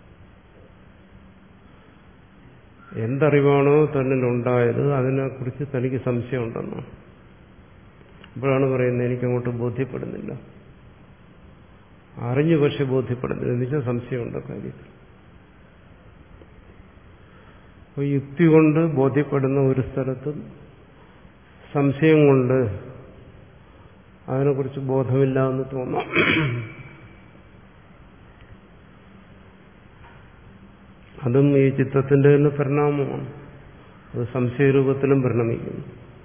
എന്തറിവാണോ തന്നിലുണ്ടായത് അതിനെക്കുറിച്ച് തനിക്ക് സംശയമുണ്ടെന്നോ? അപ്പോഴാണ് പറയുന്നത് എനിക്കങ്ങോട്ട് ബോധ്യപ്പെടുന്നില്ല. അറിഞ്ഞു പക്ഷെ ബോധ്യപ്പെടുന്നില്ല എന്ന് വെച്ചാൽ സംശയമുണ്ട് കാര്യത്തിൽ. അപ്പോൾ യുക്തി കൊണ്ട് ബോധ്യപ്പെടുന്ന ഒരു സ്ഥലത്തും സംശയം കൊണ്ട് അതിനെക്കുറിച്ച് ബോധമില്ല എന്ന് തോന്നാം. അതും ഈ ചിത്തത്തിന്റെ തന്നെ പരിണാമമാണ്. അത് സംശയരൂപത്തിലും പരിണമിക്കുന്നു.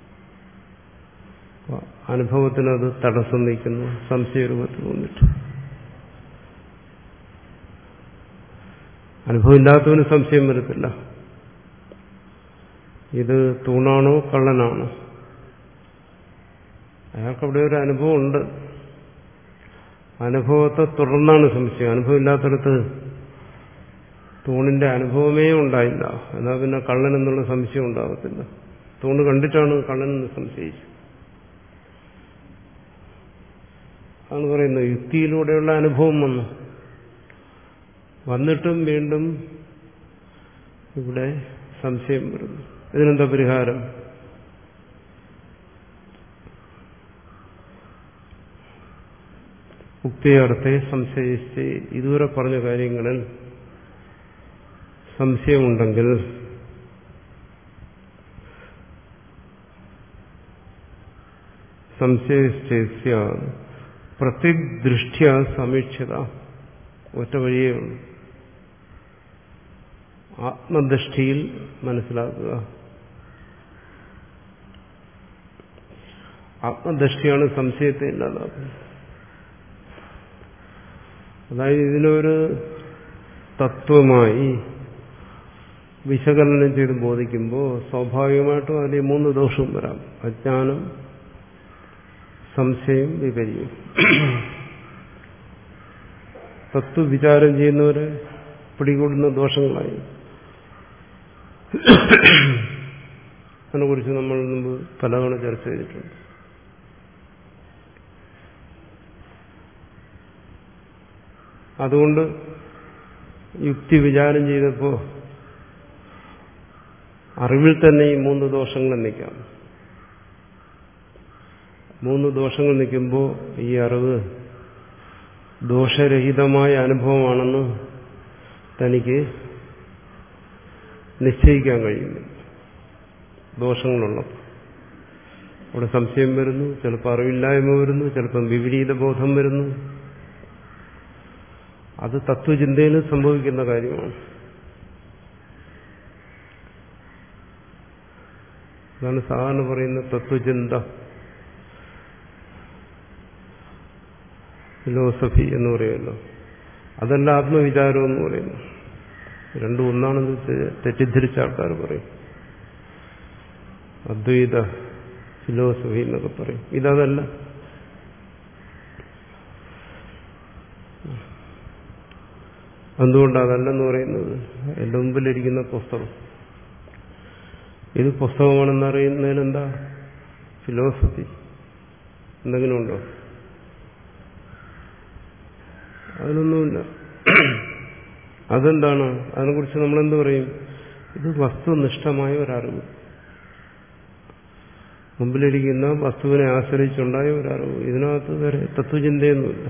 അനുഭവത്തിനത് തടസ്സം നിൽക്കുന്നു സംശയരൂപത്തിൽ വന്നിട്ട്. അനുഭവമില്ലാത്തവന് സംശയം വരത്തില്ല. ഇത് തൂണാണോ കള്ളനാണോ? അയാൾക്കവിടെ ഒരു അനുഭവം ഉണ്ട്, അനുഭവത്തെ തുടർന്നാണ് സംശയം. അനുഭവം ഇല്ലാത്തടത്ത് തൂണിന്റെ അനുഭവമേ ഉണ്ടായില്ല. എന്നാൽ പിന്നെ കള്ളൻ എന്നുള്ള സംശയം ഉണ്ടാകത്തില്ല. തൂണ് കണ്ടിട്ടാണ് കള്ളൻ എന്ന് സംശയിച്ചത്. ആണ് പറയുന്നത്. യുക്തിയിലൂടെയുള്ള അനുഭവം വന്നു വന്നിട്ടും വീണ്ടും ഇവിടെ സംശയം വരുന്നു. ഇതിനെന്താ പരിഹാരം? ഉക്തിയർത്ഥേ സംശയിച്ച് ഇതുവരെ പറഞ്ഞ കാര്യങ്ങളിൽ സംശയമുണ്ടെങ്കിൽ സംശയിച്ച പ്രതിദൃഷ്ട്യ സമീക്ഷത ഒറ്റ വഴിയേ ഉള്ളൂ. ആത്മദൃഷ്ടിയിൽ മനസ്സിലാക്കുക. ആത്മദൃഷ്ടിയാണ് സംശയത്തെ ഇല്ലാതാക്കുന്നത്. അതായത് ഇതിനൊരു തത്വമായി വിശകലനം ചെയ്ത് ബോധിക്കുമ്പോൾ സ്വാഭാവികമായിട്ടും അതിൽ മൂന്ന് ദോഷവും വരാം. അജ്ഞാനം, സംശയം, വിപര്യം. തത്വവിചാരം ചെയ്യുന്നവരെ പിടികൂടുന്ന ദോഷങ്ങളായി. അതിനെക്കുറിച്ച് നമ്മൾ മുമ്പ് പലതവണ ചർച്ച ചെയ്തിട്ടുണ്ട്. അതുകൊണ്ട് യുക്തി വിചാരം ചെയ്തപ്പോൾ അറിവിൽ തന്നെ ഈ മൂന്ന് ദോഷങ്ങൾ നിൽക്കാം. മൂന്ന് ദോഷങ്ങൾ നിൽക്കുമ്പോൾ ഈ അറിവ് ദോഷരഹിതമായ അനുഭവമാണെന്ന് തനിക്ക് നിശ്ചയിക്കാൻ കഴിയുന്നു. ദോഷങ്ങളുള്ളപ്പോൾ അവിടെ സംശയം വരുന്നു, ചിലപ്പോൾ അറിവില്ലായ്മ വരുന്നു, ചിലപ്പം വിപരീത ബോധം വരുന്നു. അത് തത്വചിന്തയിൽ സംഭവിക്കുന്ന കാര്യമാണ്. അതാണ് സാധാരണ പറയുന്ന തത്വചിന്ത, ഫിലോസഫി എന്ന് പറയുമല്ലോ. അതല്ല ആത്മവിചാരം എന്ന് പറയുന്നു. രണ്ടും ഒന്നാണെന്ന് തെറ്റിദ്ധരിച്ച ആൾക്കാർ പറയും. അദ്വൈത ഫിലോസഫി എന്നൊക്കെ പറയും. ഇതല്ല. എന്തുകൊണ്ട് അതല്ലെന്ന് പറയുന്നത്? എൻ്റെ മുമ്പിലിരിക്കുന്ന പുസ്തകം, ഇത് പുസ്തകമാണെന്ന് അറിയുന്നതിനെന്താ ഫിലോസഫി എന്തെങ്കിലും ഉണ്ടോ? അതിനൊന്നുമില്ല. അതെന്താണ്? അതിനെക്കുറിച്ച് നമ്മളെന്ത് പറയും? ഇത് വസ്തുനിഷ്ഠമായ ഒരറിവ്, മുമ്പിലിരിക്കുന്ന വസ്തുവിനെ ആശ്രയിച്ചുണ്ടായ ഒരറിവ്. ഇതിനകത്ത് വേറെ തത്വചിന്തയൊന്നുമില്ല.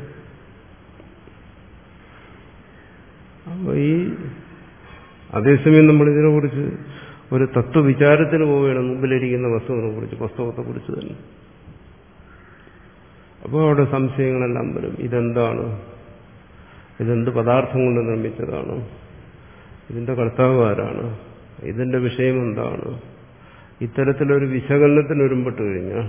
അപ്പോൾ ഈ അതേസമയം നമ്മൾ ഇതിനെക്കുറിച്ച് ഒരു തത്വവിചാരത്തിന് പോവുകയാണ്, മുമ്പിലിരിക്കുന്ന വസ്തുവിനെ കുറിച്ച്, പുസ്തകത്തെക്കുറിച്ച് തന്നെ. അപ്പോൾ അവിടെ സംശയങ്ങളെല്ലാം വരും. ഇതെന്താണ്? ഇതെന്ത് പദാർത്ഥം കൊണ്ട് നിർമ്മിച്ചതാണ്? ഇതിന്റെ കർത്താവ് ആരാണ്? ഇതിന്റെ വിഷയം എന്താണ്? ഇത്തരത്തിലൊരു വിശകലനത്തിന് ഒരുമ്പെട്ട് കഴിഞ്ഞാൽ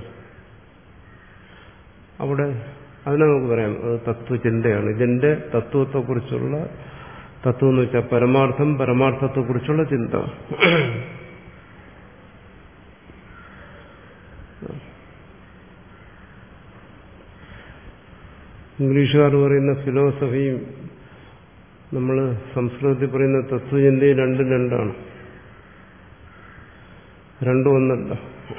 അവിടെ അതിനെ നമുക്ക് പറയാം അത് തത്വചിന്തയാണ്. ഇതിന്റെ തത്വത്തെക്കുറിച്ചുള്ള, തത്വം എന്ന് വെച്ചാൽ പരമാർത്ഥം, പരമാർത്ഥത്തെക്കുറിച്ചുള്ള ചിന്ത. ഇംഗ്ലീഷുകാർ പറയുന്ന ഫിലോസഫിയും നമ്മൾ സംസ്കൃതത്തിൽ പറയുന്ന തത്വചിന്തയും രണ്ടും രണ്ടാണ്, രണ്ടും ഒന്നല്ല.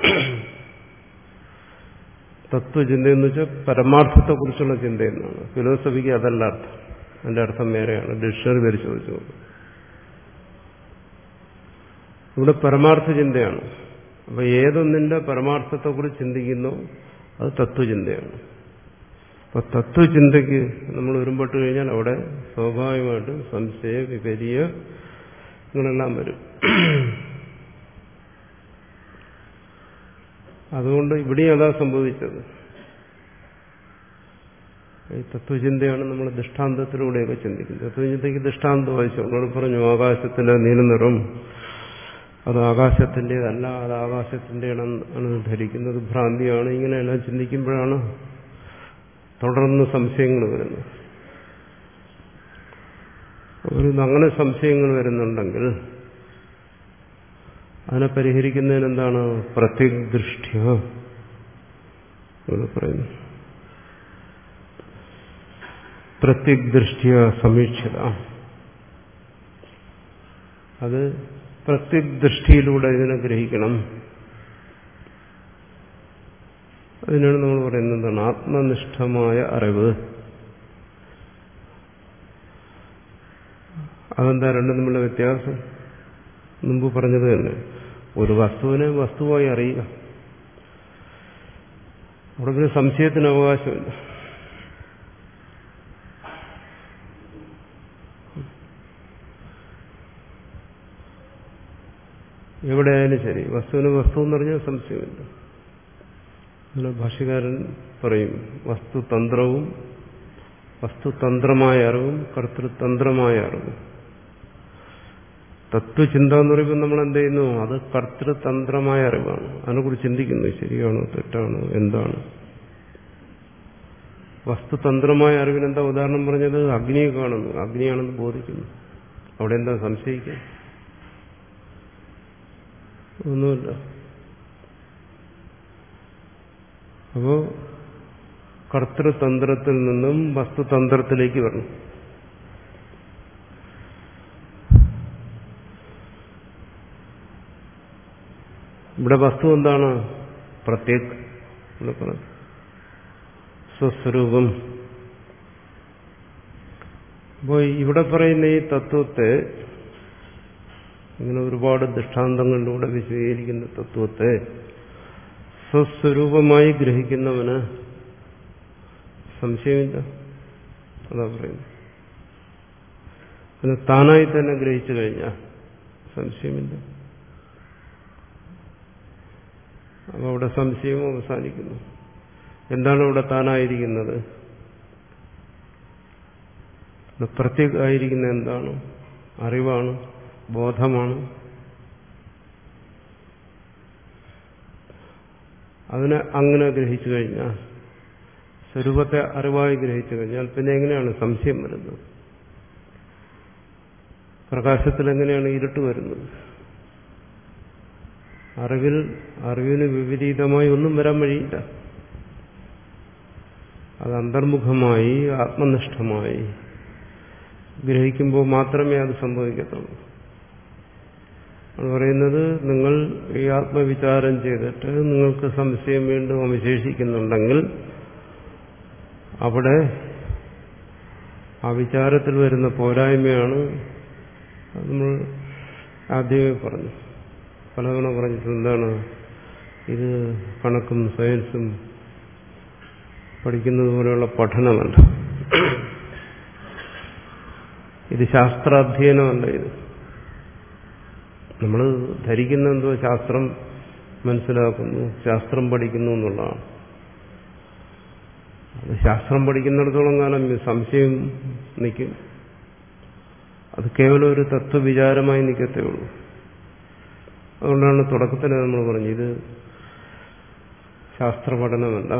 തത്വചിന്തയെന്ന് വെച്ചാൽ പരമാർത്ഥത്തെക്കുറിച്ചുള്ള ചിന്തയെന്നാണ്. ഫിലോസഫിക്ക് അതല്ല അർത്ഥം. അതിന്റെ അർത്ഥം വേറെയാണ്. ഡിക്ഷണറി പരിശോധിച്ചു. ഇവിടെ പരമാർത്ഥ ചിന്തയാണ്. അപ്പൊ ഏതൊന്നിന്റെ പരമാർത്ഥത്തെക്കുറിച്ച് ചിന്തിക്കുന്നോ അത് തത്വചിന്തയാണ്. അപ്പൊ തത്വചിന്തയ്ക്ക് നമ്മൾ ഒരുമ്പെട്ട് കഴിഞ്ഞാൽ അവിടെ സ്വാഭാവികമായിട്ടും സംശയ വിപര്യങ്ങളെല്ലാം വരും. അതുകൊണ്ട് ഇവിടെയും അതാ സംഭവിച്ചത്. ഈ തത്വചിന്തയാണ് നമ്മൾ ദൃഷ്ടാന്തത്തിലൂടെയൊക്കെ ചിന്തിക്കുന്നത്. തത്വചിന്തയ്ക്ക് ദൃഷ്ടാന്തം ആവശ്യം. നമ്മൾ പറഞ്ഞു ആകാശത്തിലെ നീലനിറം അത് ആകാശത്തിൻ്റെതല്ല, അത് ആകാശത്തിൻ്റെ ആണ് ധരിക്കുന്നത്, ഭ്രാന്തിയാണ്. ഇങ്ങനെയെല്ലാം ചിന്തിക്കുമ്പോഴാണ് തുടർന്ന് സംശയങ്ങൾ വരുന്നത്. ഒരു അങ്ങനെ സംശയങ്ങൾ വരുന്നുണ്ടെങ്കിൽ അതിനെ പരിഹരിക്കുന്നതിന് എന്താണ്? പ്രതിദൃഷ്ട്യ എന്ന് പറയുന്നു. പ്രത്യഗ്ദൃഷ്ട്യാ സമീക്ഷിത. അത് പ്രത്യഗ്ദൃഷ്ടിയിലൂടെ ഇതിനെ ഗ്രഹിക്കണം. അതിനാണ് നമ്മൾ പറയുന്നത് എന്താണ് ആത്മനിഷ്ഠമായ അറിവ്. അതെന്താ രണ്ടും തമ്മിലുള്ള വ്യത്യാസം? മുമ്പ് പറഞ്ഞത് തന്നെ, ഒരു വസ്തുവിനെ വസ്തുവായി അറിയുക, അവിടെ പിന്നെ സംശയത്തിന് അവകാശമില്ല. എവിടെയായാലും ശരി വസ്തുവിന് വസ്തു എന്ന് പറഞ്ഞാൽ സംശയമില്ല. അങ്ങനെ ഭാഷ്യകാരൻ പറയും വസ്തുതന്ത്രവും വസ്തുതന്ത്രമായ അറിവും കർത്തൃതന്ത്രമായ അറിവും. തത്വചിന്ത എന്ന് പറയുമ്പോൾ നമ്മൾ എന്ത് ചെയ്യുന്നു? അത് കർത്തൃതന്ത്രമായ അറിവാണ്. അതിനെക്കുറിച്ച് ചിന്തിക്കുന്നു, ശരിയാണോ തെറ്റാണോ എന്താണ്. വസ്തുതന്ത്രമായ അറിവിനെന്താ ഉദാഹരണം പറഞ്ഞത്? അഗ്നിയെ കാണുന്നു, അഗ്നിയാണെന്ന് ബോധിക്കുന്നു. അവിടെ എന്താ സംശയിക്കുക? ഒന്നുമില്ല. അപ്പോ കർത്തൃതന്ത്രത്തിൽ നിന്നും വസ്തുതന്ത്രത്തിലേക്ക് വരണം. ഇവിടെ വസ്തു എന്താണ്? പ്രത്യേക സ്വസ്വരൂപം. അപ്പോൾ ഇവിടെ പറയുന്ന ഈ തത്വത്തെ, ഇങ്ങനെ ഒരുപാട് ദൃഷ്ടാന്തങ്ങളിലൂടെ വിശദീകരിക്കുന്ന തത്വത്തെ സ്വസ്വരൂപമായി ഗ്രഹിക്കുന്നവന് സംശയമില്ല. അതാ പറയുന്നത്. അതിന് താനായി തന്നെ ഗ്രഹിച്ചു കഴിഞ്ഞാൽ സംശയമില്ല. അപ്പോൾ അവിടെ സംശയവും അവസാനിക്കുന്നു. എന്താണ് ഇവിടെ താനായിരിക്കുന്നത്? പ്രത്യേകമായിരിക്കുന്ന എന്താണ്? അറിവാണ്, ബോധമാണ്. അതിനെ അങ്ങനെ ഗ്രഹിച്ചു കഴിഞ്ഞാൽ, സ്വരൂപത്തെ അറിവായി ഗ്രഹിച്ചു കഴിഞ്ഞാൽ പിന്നെ എങ്ങനെയാണ് സംശയം വരുന്നത്? പ്രകാശത്തിൽ എങ്ങനെയാണ് ഇരുട്ട് വരുന്നത്? അറിവിൽ അറിവിന് വിപരീതമായി ഒന്നും വരാൻ വഴിയില്ല. അത് അന്തർമുഖമായി ആത്മനിഷ്ഠമായി ഗ്രഹിക്കുമ്പോൾ മാത്രമേ അത് സംഭവിക്കത്തുള്ളൂ. അത് പറയുന്നത്, നിങ്ങൾ ഈ ആത്മവിചാരം ചെയ്തിട്ട് നിങ്ങൾക്ക് സംശയം വീണ്ടും അവശേഷിക്കുന്നുണ്ടെങ്കിൽ അവിടെ ആ വിചാരത്തിൽ വരുന്ന പോരായ്മയാണ്. അത് നമ്മൾ ആദ്യമേ പറഞ്ഞു, പലതവണ പറഞ്ഞിട്ടുണ്ട്. എന്താണ് ഇത്? കണക്കും സയൻസും പഠിക്കുന്നത് പോലെയുള്ള പഠനമല്ല, ഇത് ശാസ്ത്രാധ്യയനമല്ല. ഇത് നമ്മൾ ധരിക്കുന്ന എന്തോ ശാസ്ത്രം മനസ്സിലാക്കുന്നു, ശാസ്ത്രം പഠിക്കുന്നു എന്നുള്ളതാണ്. അത് ശാസ്ത്രം പഠിക്കുന്നിടത്തോളം കാലം സംശയം നിൽക്കും. അത് കേവലം ഒരു തത്വവിചാരമായി നിൽക്കത്തേ ഉള്ളൂ. അതുകൊണ്ടാണ് തുടക്കത്തിൽ നമ്മൾ പറഞ്ഞു ഇത് ശാസ്ത്രപഠനമല്ല.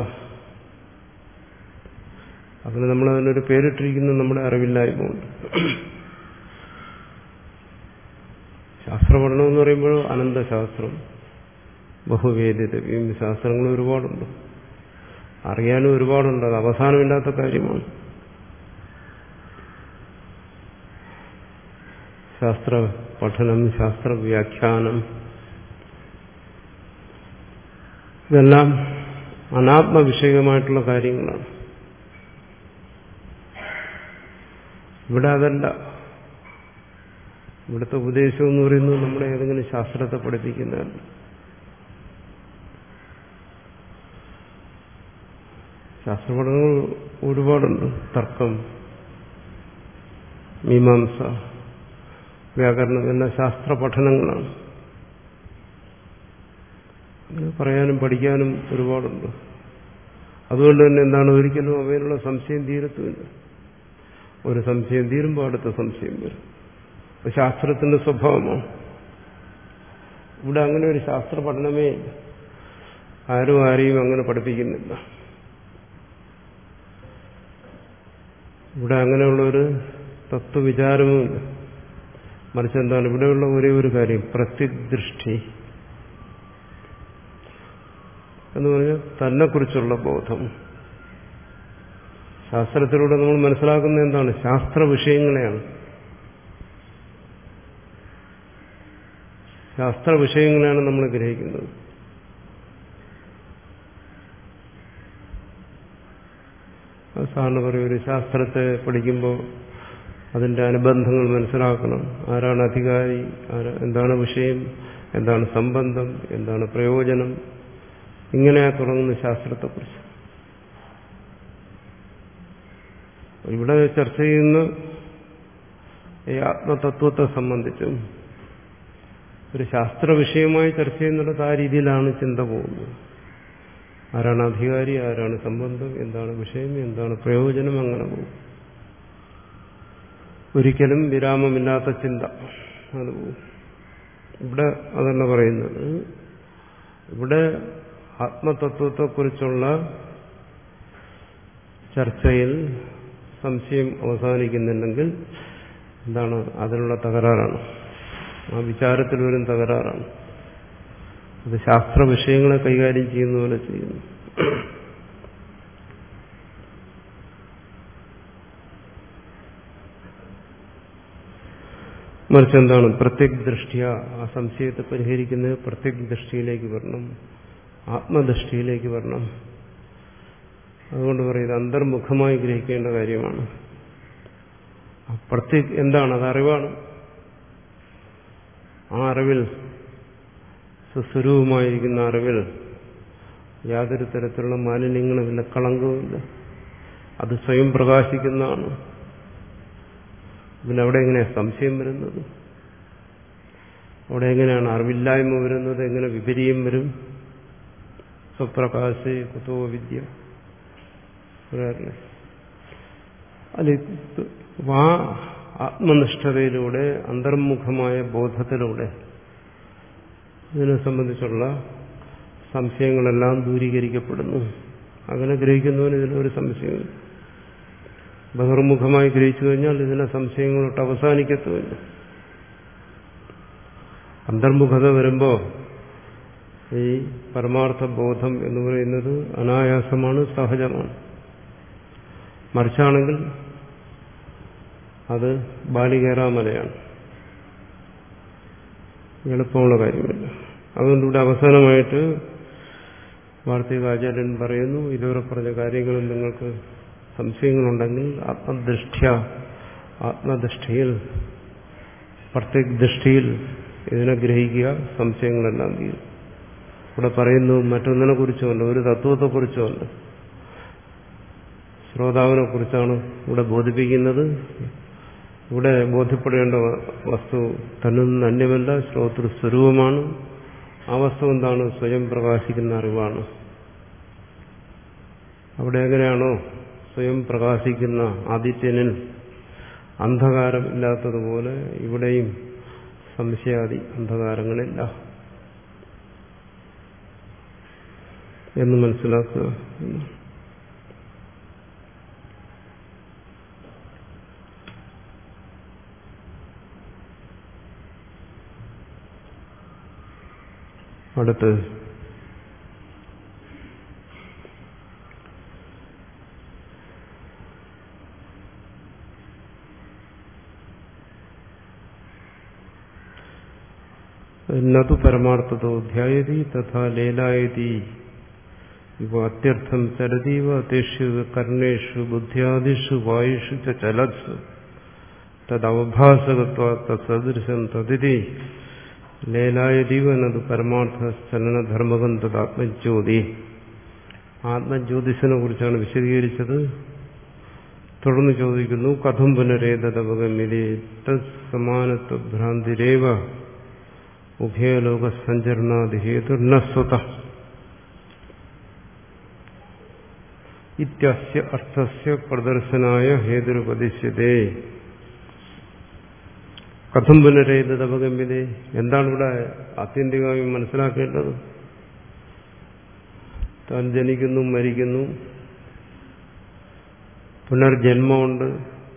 അതിന് നമ്മൾ അതിനൊരു പേരിട്ടിരിക്കുന്നത് നമ്മുടെ അറിവില്ലായ്മ കൊണ്ട്. ശാസ്ത്രപഠനം എന്ന് പറയുമ്പോൾ അനന്തശാസ്ത്രം, ബഹുവേദിതവ്യം, ശാസ്ത്രങ്ങൾ ഒരുപാടുണ്ട്, അറിയാനും ഒരുപാടുണ്ട്. അത് അവസാനമില്ലാത്ത കാര്യമാണ്. ശാസ്ത്ര പഠനം, ശാസ്ത്ര വ്യാഖ്യാനം, ഇതെല്ലാം അനാത്മവിഷയകമായിട്ടുള്ള കാര്യങ്ങളാണ്. ഇവിടെ അതല്ല. ഇവിടുത്തെ ഉപദേശം എന്ന് പറയുന്നത് നമ്മളെ ഏതെങ്കിലും ശാസ്ത്രത്തെ പഠിപ്പിക്കുന്നതല്ല. ശാസ്ത്രപഠനങ്ങൾ ഒരുപാടുണ്ട്. തർക്കം, മീമാംസ, വ്യാകരണം എല്ലാം ശാസ്ത്ര പഠനങ്ങളാണ്. പറയാനും പഠിക്കാനും ഒരുപാടുണ്ട്. അതുകൊണ്ട് തന്നെ എന്താണ്, ഒരിക്കലും അവയിലുള്ള സംശയം തീരത്തുമില്ല. ഒരു സംശയം തീരുമ്പോൾ അടുത്ത സംശയം വരും. ശാസ്ത്രത്തിന്റെ സ്വഭാവമാണ്. ഇവിടെ അങ്ങനെ ഒരു ശാസ്ത്ര പഠനമേ ഇല്ല. ആരും ആരെയും അങ്ങനെ പഠിപ്പിക്കുന്നില്ല. ഇവിടെ അങ്ങനെയുള്ളൊരു തത്വവിചാരവുമില്ല. മറിച്ച് എന്താണ് ഇവിടെയുള്ള ഒരേ ഒരു കാര്യം, പ്രത്യഗ്ദൃഷ്ടി എന്ന് പറഞ്ഞാൽ തന്നെക്കുറിച്ചുള്ള ബോധം. ശാസ്ത്രത്തിലൂടെ നമ്മൾ മനസ്സിലാക്കുന്നത് എന്താണ്? ശാസ്ത്ര വിഷയങ്ങളെയാണ്. ശാസ്ത്ര വിഷയങ്ങളെയാണ് നമ്മൾ ഗ്രഹിക്കുന്നത്. സാധാരണ പറയും, ഒരു ശാസ്ത്രത്തെ പഠിക്കുമ്പോൾ അതിന്റെ അനുബന്ധങ്ങൾ മനസ്സിലാക്കണം. ആരാണ് അധികാരി, ആരാ എന്താണ് വിഷയം, എന്താണ് സംബന്ധം, എന്താണ് പ്രയോജനം, ഇങ്ങനെ തുടങ്ങുന്ന ശാസ്ത്രത്തെക്കുറിച്ച്. ഇവിടെ ചർച്ച ചെയ്യുന്ന ഈ ആത്മതത്വത്തെ സംബന്ധിച്ചും ഒരു ശാസ്ത്ര വിഷയമായി ചർച്ച ചെയ്യുന്നിടത്ത് ആ രീതിയിലാണ് ചിന്ത പോകുന്നത്. ആരാണ് അധികാരി, ആരാണ് സംബന്ധം, എന്താണ് വിഷയം, എന്താണ് പ്രയോജനം, അങ്ങനെ പോകും. ഒരിക്കലും വിരാമമില്ലാത്ത ചിന്ത അത് പോകും. ഇവിടെ അതല്ല പറയുന്നത്. ഇവിടെ ആത്മതത്വത്തെക്കുറിച്ചുള്ള ചർച്ചയിൽ സംശയം അവസാനിക്കുന്നുണ്ടെങ്കിൽ എന്താണ്? അതിനുള്ള തകരാറാണ്. ആ വിചാരത്തിൽ വരും തകരാറാണ്. അത് ശാസ്ത്ര വിഷയങ്ങളെ കൈകാര്യം ചെയ്യുന്ന പോലെ ചെയ്യുന്നു. മറിച്ച് എന്താണ്? പ്രത്യക് ദൃഷ്ടിയ ആ സംശയത്തെ പരിഹരിക്കുന്നത് പ്രത്യക് ദൃഷ്ടിയിലേക്ക് വരണം, ആത്മദൃഷ്ടിയിലേക്ക് വരണം. അതുകൊണ്ട് പറയുന്നത് അന്തർമുഖമായി ഗ്രഹിക്കേണ്ട കാര്യമാണ്. പ്രത്യക് എന്താണ്? അത് അറിവാണ്. ആ അറിവിൽ, സ്വസ്വരൂപമായിരിക്കുന്ന അറിവിൽ യാതൊരു തരത്തിലുള്ള മാലിന്യങ്ങളുമില്ല, കളങ്കവുമില്ല. അത് സ്വയം പ്രകാശിക്കുന്നതാണ്. പിന്നെ അവിടെ എങ്ങനെയാണ് സംശയം വരുന്നത്? അവിടെ എങ്ങനെയാണ് അറിവില്ലായ്മ വരുന്നത്? എങ്ങനെ വിപരീയം വരും? സ്വപ്രകാശേ കുതോ വിദ്യ. അത് ആ ആത്മനിഷ്ഠതയിലൂടെ, അന്തർമുഖമായ ബോധത്തിലൂടെ ഇതിനെ സംബന്ധിച്ചുള്ള സംശയങ്ങളെല്ലാം ദൂരീകരിക്കപ്പെടുന്നു. അങ്ങനെ ഗ്രഹിക്കുന്നവന് ഇതിലൊരു സംശയമില്ല. ബഹിർമുഖമായി ഗ്രഹിച്ചു കഴിഞ്ഞാൽ ഇതിനെ സംശയങ്ങളൊട്ട് അവസാനിക്കത്തുമില്ല. അന്തർമുഖത വരുമ്പോൾ ഈ പരമാർത്ഥ ബോധം എന്ന് പറയുന്നത് അനായാസമാണ്, സഹജമാണ്. മറിച്ചാണെങ്കിൽ അത് ബാലികേറാമലയാണ്, എളുപ്പമുള്ള കാര്യമില്ല. അതുകൊണ്ട് ഇവിടെ അവസാനമായിട്ട് വാർത്തികാചാര്യൻ പറയുന്നു, ഇതുവരെ പറഞ്ഞ കാര്യങ്ങളിൽ നിങ്ങൾക്ക് സംശയങ്ങളുണ്ടെങ്കിൽ ആത്മദൃഷ്ട്യ, ആത്മദൃഷ്ടിയിൽ, പ്രത്യേക ദൃഷ്ടിയിൽ ഇതിനെ ഗ്രഹിക്കുക, സംശയങ്ങളെല്ലാം തീരും. ഇവിടെ പറയുന്നു മറ്റൊന്നിനെ കുറിച്ചുമല്ല, ഒരു തത്വത്തെക്കുറിച്ചുമല്ല, ശ്രോതാവിനെ കുറിച്ചാണ് ഇവിടെ ബോധിപ്പിക്കുന്നത്. ഇവിടെ ബോധ്യപ്പെടേണ്ട വസ്തു തന്നിൽ നിന്ന് അന്യമല്ല, ശ്രോതൃ സ്വരൂപമാണ്. ആ വസ്തു എന്താണ്? സ്വയം പ്രകാശിക്കുന്ന അറിവാണ്. അവിടെ എങ്ങനെയാണോ സ്വയം പ്രകാശിക്കുന്ന ആദിത്യനിൽ അന്ധകാരം ഇല്ലാത്തതുപോലെ ഇവിടെയും സംശയാദി അന്ധകാരങ്ങളില്ല എന്ന് മനസ്സിലാക്കുക. അടുത്ത് നതു പരമാർത്ഥതോ ധ്യായതി തഥാ ലീലായതി ഇവ അത്യർത്ഥം ചരതീവ തേഷു കർണേഷു ബുദ്ധ്യാദിഷു വായുഷു ച ചലത്സു തദവഭാസകത്വാ തത്സദൃശം തദിതി ലീലായതീവ നതു പരമാർത്ഥ ചലനധർമ്മകം തദാത്മജ്യോതി. ആത്മജ്യോതിസിനെ കുറിച്ചാണ് വിശദീകരിച്ചത്. തുടർന്ന് ചോദിക്കുന്നു, കഥം പുനരേതവഗമ്യതേ തത് സമാനത്വഭ്രാന്തിരേവ ഉഭയലോക സഞ്ചരണാദിഹേതുർന സ്വതഃ ഇത്യസ്യ അർത്ഥസ്യ പ്രദർശനായ ഹേതുരുപദിശ്യതേ. കഥം പുനരേതവഗമ്യതേ, എന്താണ് ഇവിടെ ആത്യന്തികമായി മനസ്സിലാക്കേണ്ടത്? താൻ ജനിക്കുന്നു, മരിക്കുന്നു, പുനർജന്മമുണ്ട്.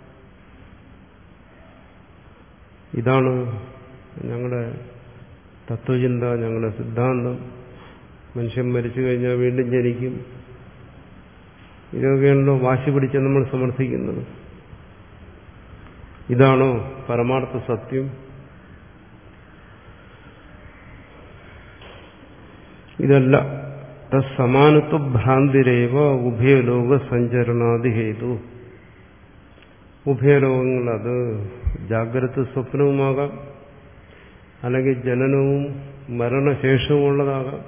ഇതാണ് ഞങ്ങളുടെ തത്വചിന്ത, ഞങ്ങളുടെ സിദ്ധാന്തം. മനുഷ്യൻ മരിച്ചു കഴിഞ്ഞാൽ വീണ്ടും ജനിക്കും. ഇതൊക്കെയാണല്ലോ വാശി പിടിച്ച് നമ്മൾ സമർത്ഥിക്കുന്നത്. ഇതാണോ പരമാർത്ഥ സത്യം? ഇതല്ല. തസ്സമാനത്വ ഭ്രാന്തിരേവ ഉഭയലോക സഞ്ചരണാദി ഹേതു. ഉഭയലോകങ്ങൾ അത് ജാഗ്രത സ്വപ്നവുമാകാം, അല്ലെങ്കിൽ ജനനവും മരണശേഷവും ഉള്ളതാകാം.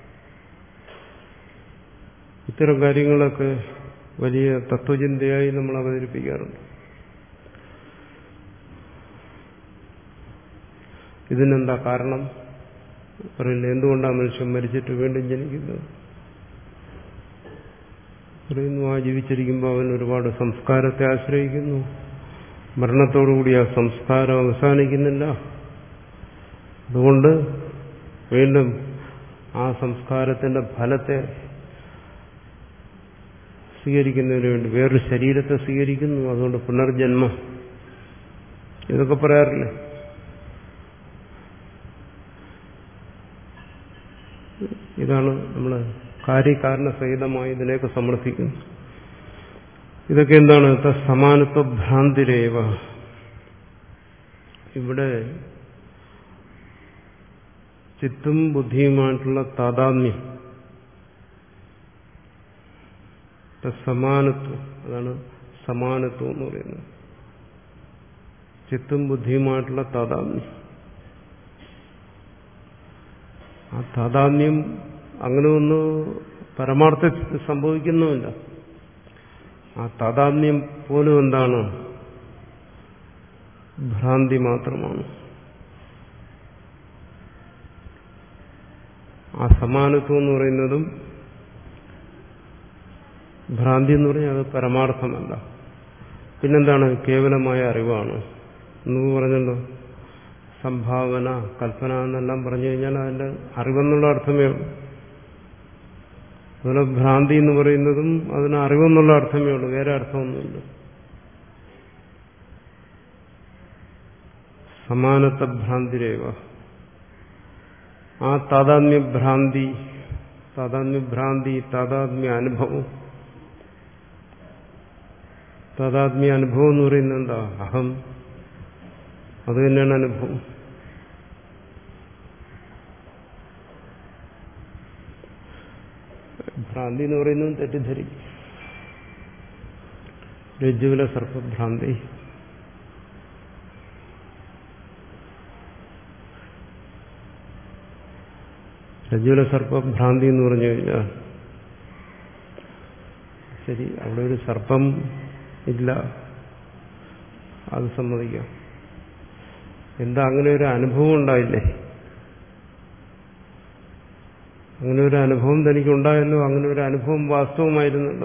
ഇത്തരം കാര്യങ്ങളൊക്കെ വലിയ തത്വചിന്തയായി നമ്മൾ അവതരിപ്പിക്കാറുണ്ട്. ഇതിനെന്താ കാരണം? പറയില്ല. എന്തുകൊണ്ടാണ് മനുഷ്യൻ മരിച്ചിട്ട് വീണ്ടും ജനിക്കുന്നത്? പറയുന്നു, ആ ജീവിച്ചിരിക്കുമ്പോൾ അവൻ ഒരുപാട് സംസ്കാരത്തെ ആശ്രയിക്കുന്നു. മരണത്തോടുകൂടി ആ സംസ്കാരം അവസാനിക്കുന്നില്ല. അതുകൊണ്ട് വീണ്ടും ആ സംസ്കാരത്തിന്റെ ഫലത്തെ സ്വീകരിക്കുന്നതിന് വേണ്ടി വേറൊരു ശരീരത്തെ സ്വീകരിക്കുന്നു. അതുകൊണ്ട് പുനർജന്മം. ഇതൊക്കെ പറയാറില്ലേ? ഇതാണ് നമ്മൾ കാര്യകാരണ സഹിതമായി ഇതിനെയൊക്കെ സമർത്ഥിക്കുന്നത്. ഇതൊക്കെ എന്താണ്? സമാനത്വ ഭ്രാന്തിരേവ. ഇവിടെ ചിത്തും ബുദ്ധിയുമായിട്ടുള്ള താതാത്മ്യം, സമാനത്വം, അതാണ് സമാനത്വം എന്ന് പറയുന്നത്. ചിത്തും ബുദ്ധിയുമായിട്ടുള്ള താതാത്മ്യം. ആ താതാത്മ്യം അങ്ങനെ ഒന്ന് പരമാർത്ഥത്തിൽ സംഭവിക്കുന്നുമില്ല. ആ താതാത്മ്യം പോലും എന്താണ്? ഭ്രാന്തി മാത്രമാണ്. ആ സമാനത്വം എന്ന് പറയുന്നതും ഭ്രാന്തി എന്ന് പറഞ്ഞാൽ അത് പരമാർത്ഥമല്ല. പിന്നെന്താണ്? കേവലമായ അറിവാണ് എന്ന് പറഞ്ഞല്ലോ. സംഭാവന, കൽപ്പന എന്നെല്ലാം പറഞ്ഞു കഴിഞ്ഞാൽ അതിന്റെ അറിവെന്നുള്ള അർത്ഥമേ ഉള്ളൂ. അതുപോലെ ഭ്രാന്തി എന്ന് പറയുന്നതും അതിന് അറിവെന്നുള്ള അർത്ഥമേ ഉള്ളൂ, വേറെ അർത്ഥമൊന്നുമില്ല. സമാനത്വ ഭ്രാന്തിരേവ. ആ താതാത്മ്യ ഭ്രാന്തി, താതാത്മ്യ ഭ്രാന്തി, താതാത്മ്യ അനുഭവം. താതാത്മ്യ അനുഭവം എന്ന് പറയുന്നത് എന്താ? അഹം. അത് തന്നെയാണ് അനുഭവം. ഭ്രാന്തി എന്ന് പറയുന്നത് തെറ്റിദ്ധരിക്കും. രജ്ജുവിലെ സർപ്പഭ്രാന്തി. രജ്ജുവിലെ സർപ്പഭ്രാന്തി എന്ന് പറഞ്ഞു കഴിഞ്ഞാൽ ശരി, അവിടെ ഒരു സർപ്പം ഇല്ല, അത് സമ്മതിക്കാം. എന്താ അങ്ങനെ ഒരു അനുഭവം ഉണ്ടായില്ലേ? അങ്ങനെ ഒരു അനുഭവം തനിക്കുണ്ടായല്ലോ. അങ്ങനെ ഒരു അനുഭവം വാസ്തവമായിരുന്നല്ലോ.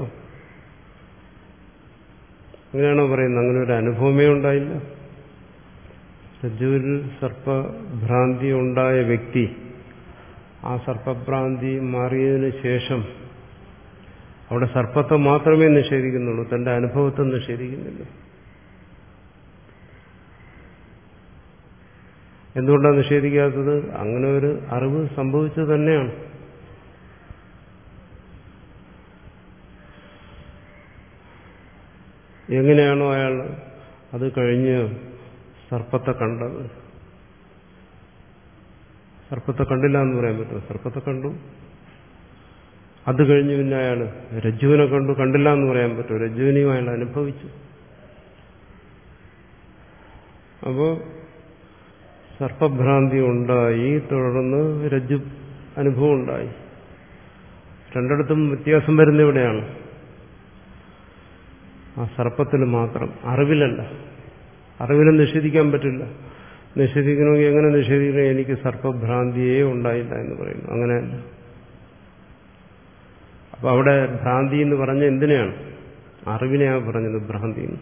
അങ്ങനെയാണോ പറയുന്നത്? അങ്ങനെ ഒരു അനുഭവമേ ഉണ്ടായില്ല. രജ്ജുവിൽ സർപ്പഭ്രാന്തി ഉണ്ടായ വ്യക്തി ആ സർപ്പഭ്രാന്തി മാറിയതിനു ശേഷം അവിടെ സർപ്പത്തെ മാത്രമേ നിഷേധിക്കുന്നുള്ളൂ, തന്റെ അനുഭവത്തെ നിഷേധിക്കുന്നില്ല. എന്തുകൊണ്ടാണ് നിഷേധിക്കാത്തത്? അങ്ങനെ ഒരു അറിവ് സംഭവിച്ചത് തന്നെയാണ്. എങ്ങനെയാണോ അയാൾ അത് കഴിഞ്ഞ് സർപ്പത്തെ കണ്ടത്? സർപ്പത്തെ കണ്ടില്ല എന്ന് പറയാൻ പറ്റുമോ? സർപ്പത്തെ കണ്ടു. അത് കഴിഞ്ഞ് പിന്നെ അയാൾ രജ്ജുവിനെ കണ്ടു, കണ്ടില്ല എന്ന് പറയാൻ പറ്റുമോ? രജ്ജുവിനെയും അയാൾ അനുഭവിച്ചു. അപ്പോ സർപ്പഭ്രാന്തി ഉണ്ടായി, തുടർന്ന് രജ്ജു അനുഭവം ഉണ്ടായി. രണ്ടിടത്തും വ്യത്യാസം വരുന്ന എവിടെയാണ്? ആ സർപ്പത്തിൽ മാത്രം, അറിവിലല്ല. അറിവിലും നിഷേധിക്കാൻ പറ്റില്ല. നിഷേധിക്കണമെങ്കിൽ എങ്ങനെ നിഷേധിക്കണം? എനിക്ക് സർപ്പഭ്രാന്തിയേ ഉണ്ടായില്ല എന്ന് പറയുന്നു. അങ്ങനെയല്ല. അപ്പൊ അവിടെ ഭ്രാന്തി എന്ന് പറഞ്ഞ എന്തിനെയാണ്? അറിവിനെയാണ് പറഞ്ഞത് ഭ്രാന്തി എന്ന്.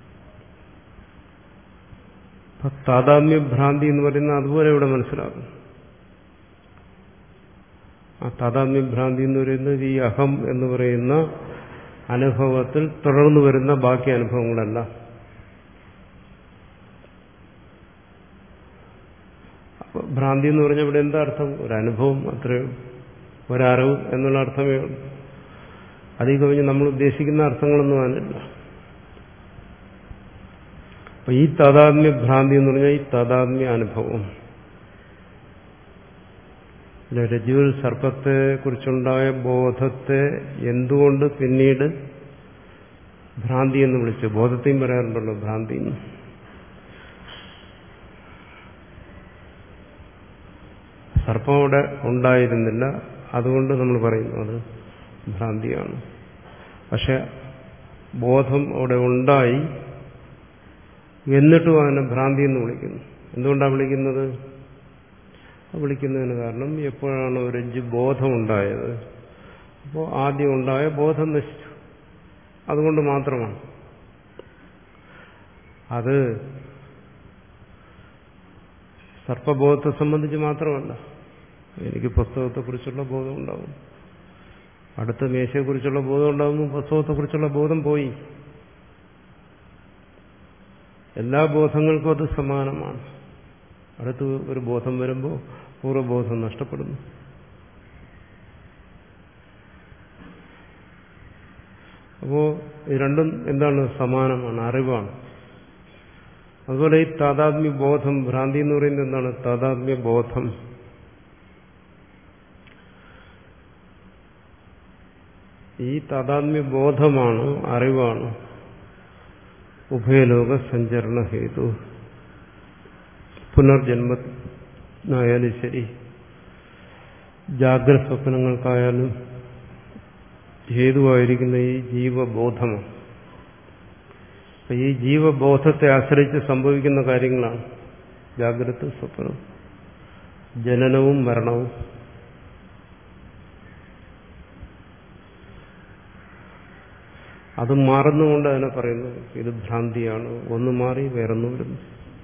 താതാത്മ്യ ഭ്രാന്തി എന്ന് പറയുന്നത് അതുപോലെ ഇവിടെ മനസ്സിലാകും. ആ താതാത്മ്യ ഭ്രാന്തി എന്ന് പറയുന്നത് ഈ അഹം എന്ന് പറയുന്ന അനുഭവത്തിൽ തുടർന്നു വരുന്ന ബാക്കി അനുഭവങ്ങളല്ല. അപ്പൊ ഭ്രാന്തി എന്ന് പറഞ്ഞാൽ ഇവിടെ എന്താ അർത്ഥം? ഒരനുഭവം, അത്രയോ ഒരറിവ് എന്നുള്ള അർത്ഥമേ ഉള്ളൂ. അതിൽ കവിഞ്ഞ് നമ്മൾ ഉദ്ദേശിക്കുന്ന അർത്ഥങ്ങളൊന്നും അതിനില്ല. അപ്പൊ ഈ താതാത്മ്യ ഭ്രാന്തി എന്ന് പറഞ്ഞാൽ ഈ താതാത്മ്യ അനുഭവം, രജ്ജുവിൽ സർപ്പത്തെ കുറിച്ചുണ്ടായ ബോധത്തെ എന്തുകൊണ്ട് പിന്നീട് ഭ്രാന്തി എന്ന് വിളിച്ചു? ബോധത്തെയും പറയാറുണ്ടല്ലോ ഭ്രാന്തി എന്ന്. സർപ്പം അവിടെ ഉണ്ടായിരുന്നില്ല, അതുകൊണ്ട് നമ്മൾ പറയുന്നു അത് ഭ്രാന്തിയാണ്. പക്ഷെ ബോധം അവിടെ ഉണ്ടായി, എന്നിട്ടും അതിനെ ഭ്രാന്തി എന്ന് വിളിക്കുന്നു. എന്തുകൊണ്ടാണ് വിളിക്കുന്നത്? വിളിക്കുന്നതിന് കാരണം എപ്പോഴാണ് ഒരു രജ്ജു ബോധമുണ്ടായത്, അപ്പോൾ ആദ്യം ഉണ്ടായ ബോധം നശിച്ചു, അതുകൊണ്ട് മാത്രമാണ്. അത് സർപ്പബോധത്തെ സംബന്ധിച്ച് മാത്രമല്ല, എനിക്ക് പുസ്തകത്തെക്കുറിച്ചുള്ള ബോധം ഉണ്ടാകും, അടുത്ത മേശയെക്കുറിച്ചുള്ള ബോധം ഉണ്ടാകുമ്പോൾ പുസ്തകത്തെക്കുറിച്ചുള്ള ബോധം പോയി. എല്ലാ ബോധങ്ങൾക്കും അത് സമാനമാണ്. അടുത്ത് ഒരു ബോധം വരുമ്പോൾ പൂർവ്വബോധം നഷ്ടപ്പെടുന്നു. അപ്പോൾ ഇത് രണ്ടും എന്താണ്? സമാനമാണ്, അറിവാണ്. അതുപോലെ ഈ താതാത്മ്യ ബോധം, ഭ്രാന്തി എന്ന് പറയുന്നത് എന്താണ്? താതാത്മ്യ ബോധം. ഈ താതാത്മ്യ ബോധമാണ്, അറിവാണ് ഉഭയലോക സഞ്ചരണ ഹേതു. പുനർജന്മനായാലും ശരി, ജാഗ്രത സ്വപ്നങ്ങൾക്കായാലും ഹേതുവായിരിക്കുന്ന ഈ ജീവബോധമാണ്. ഈ ജീവബോധത്തെ ആശ്രയിച്ച് സംഭവിക്കുന്ന കാര്യങ്ങളാണ് ജാഗ്രത സ്വപ്നം, ജനനവും മരണവും. അത് മാറുന്നുകൊണ്ട് അതിനെ പറയുന്നു ഇത് ഭ്രാന്തിയാണ്. ഒന്ന് മാറി വേറൊന്നു വരുന്നു.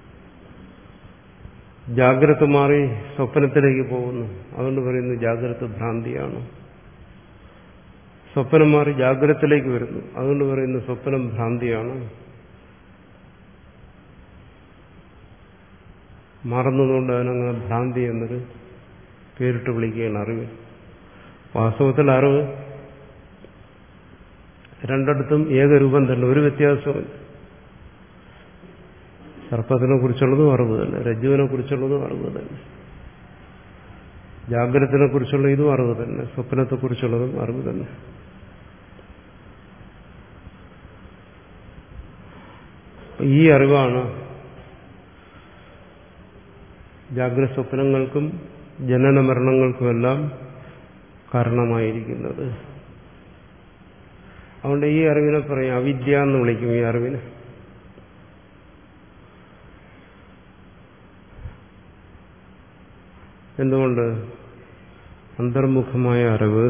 ജാഗ്രത മാറി സ്വപ്നത്തിലേക്ക് പോകുന്നു, അതുകൊണ്ട് പറയുന്നു ജാഗ്രത ഭ്രാന്തിയാണ്. സ്വപ്നം മാറി ജാഗ്രതത്തിലേക്ക് വരുന്നു, അതുകൊണ്ട് പറയുന്നു സ്വപ്നം ഭ്രാന്തിയാണ്. മാറുന്നതുകൊണ്ട് അതിനങ്ങനെ ഭ്രാന്തി എന്നൊരു പേരിട്ട് വിളിക്കുകയാണ് അറിവ്. വാസ്തവത്തിൽ അറിവ് രണ്ടിടത്തും ഏകരൂപം തന്നെ, ഒരു വ്യത്യാസവും. സർപ്പത്തിനെ കുറിച്ചുള്ളതും അറിവ് തന്നെ, രജ്ജുവിനെ കുറിച്ചുള്ളതും അറിവ് തന്നെ, ജാഗ്രതത്തിനെ കുറിച്ചുള്ള ഇതും അറിവ് തന്നെ, സ്വപ്നത്തെക്കുറിച്ചുള്ളതും അറിവ് തന്നെ. ഈ അറിവാണ് ജാഗ്രത സ്വപ്നങ്ങൾക്കും ജനന മരണങ്ങൾക്കുമെല്ലാം കാരണമായിരിക്കുന്നത്. അതുകൊണ്ട് ഈ അറിവിനെ പറയും അവിദ്യ എന്ന് വിളിക്കും. ഈ അറിവിനെ എന്തുകൊണ്ട്? അന്തർമുഖമായ അറിവ്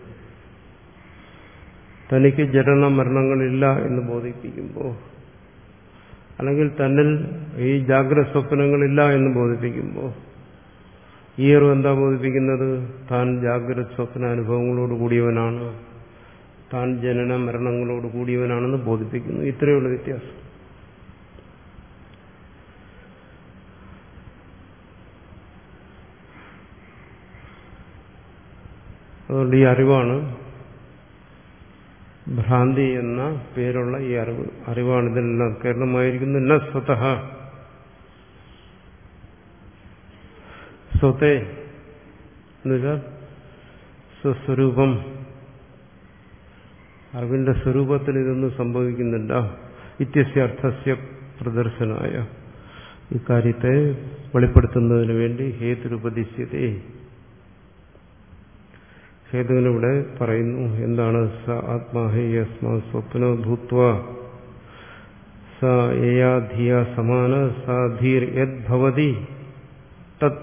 തനിക്ക് ജനന മരണങ്ങളില്ല എന്ന് ബോധിപ്പിക്കുമ്പോൾ, അല്ലെങ്കിൽ തന്നിൽ ഈ ജാഗ്രത സ്വപ്നങ്ങളില്ല എന്ന് ബോധിപ്പിക്കുമ്പോൾ, ഈ അറിവ് എന്താ ബോധിപ്പിക്കുന്നത്? താൻ ജാഗ്രത സ്വപ്ന അനുഭവങ്ങളോട് കൂടിയവനാണ്, താൻ ജനന മരണങ്ങളോട് കൂടിയവനാണെന്ന് ബോധിപ്പിക്കുന്നു. ഇത്രയുള്ള വ്യത്യാസം. അതുകൊണ്ട് ഈ അറിവാണ് ഭ്രാന്തി എന്ന പേരുള്ള ഈ അറിവ്. അറിവാണ് ഇതെല്ലാം കേരളമായിരിക്കുന്നു. ന സ്വതഃ സ്വതേ എന്നുവെച്ചാൽ സ്വസ്വരൂപം, അറിവിന്റെ സ്വരൂപത്തിൽ ഇതൊന്നും സംഭവിക്കുന്നില്ല. ഇത്യസ്യ അർത്ഥസ്യ പ്രദർശനായ, ഇക്കാര്യത്തെ വെളിപ്പെടുത്തുന്നതിന് വേണ്ടി ഹേതുരുപദിശ്യതേ, ഹേതുവിനിവിടെ പറയുന്നു. എന്താണ്? സ ആത്മാഹി യസ്മാ സ്വപ്നോ ഭൂത്വാ സ യയാ ധിയ സമാന സ ധീർ യത് ഭവതി തത്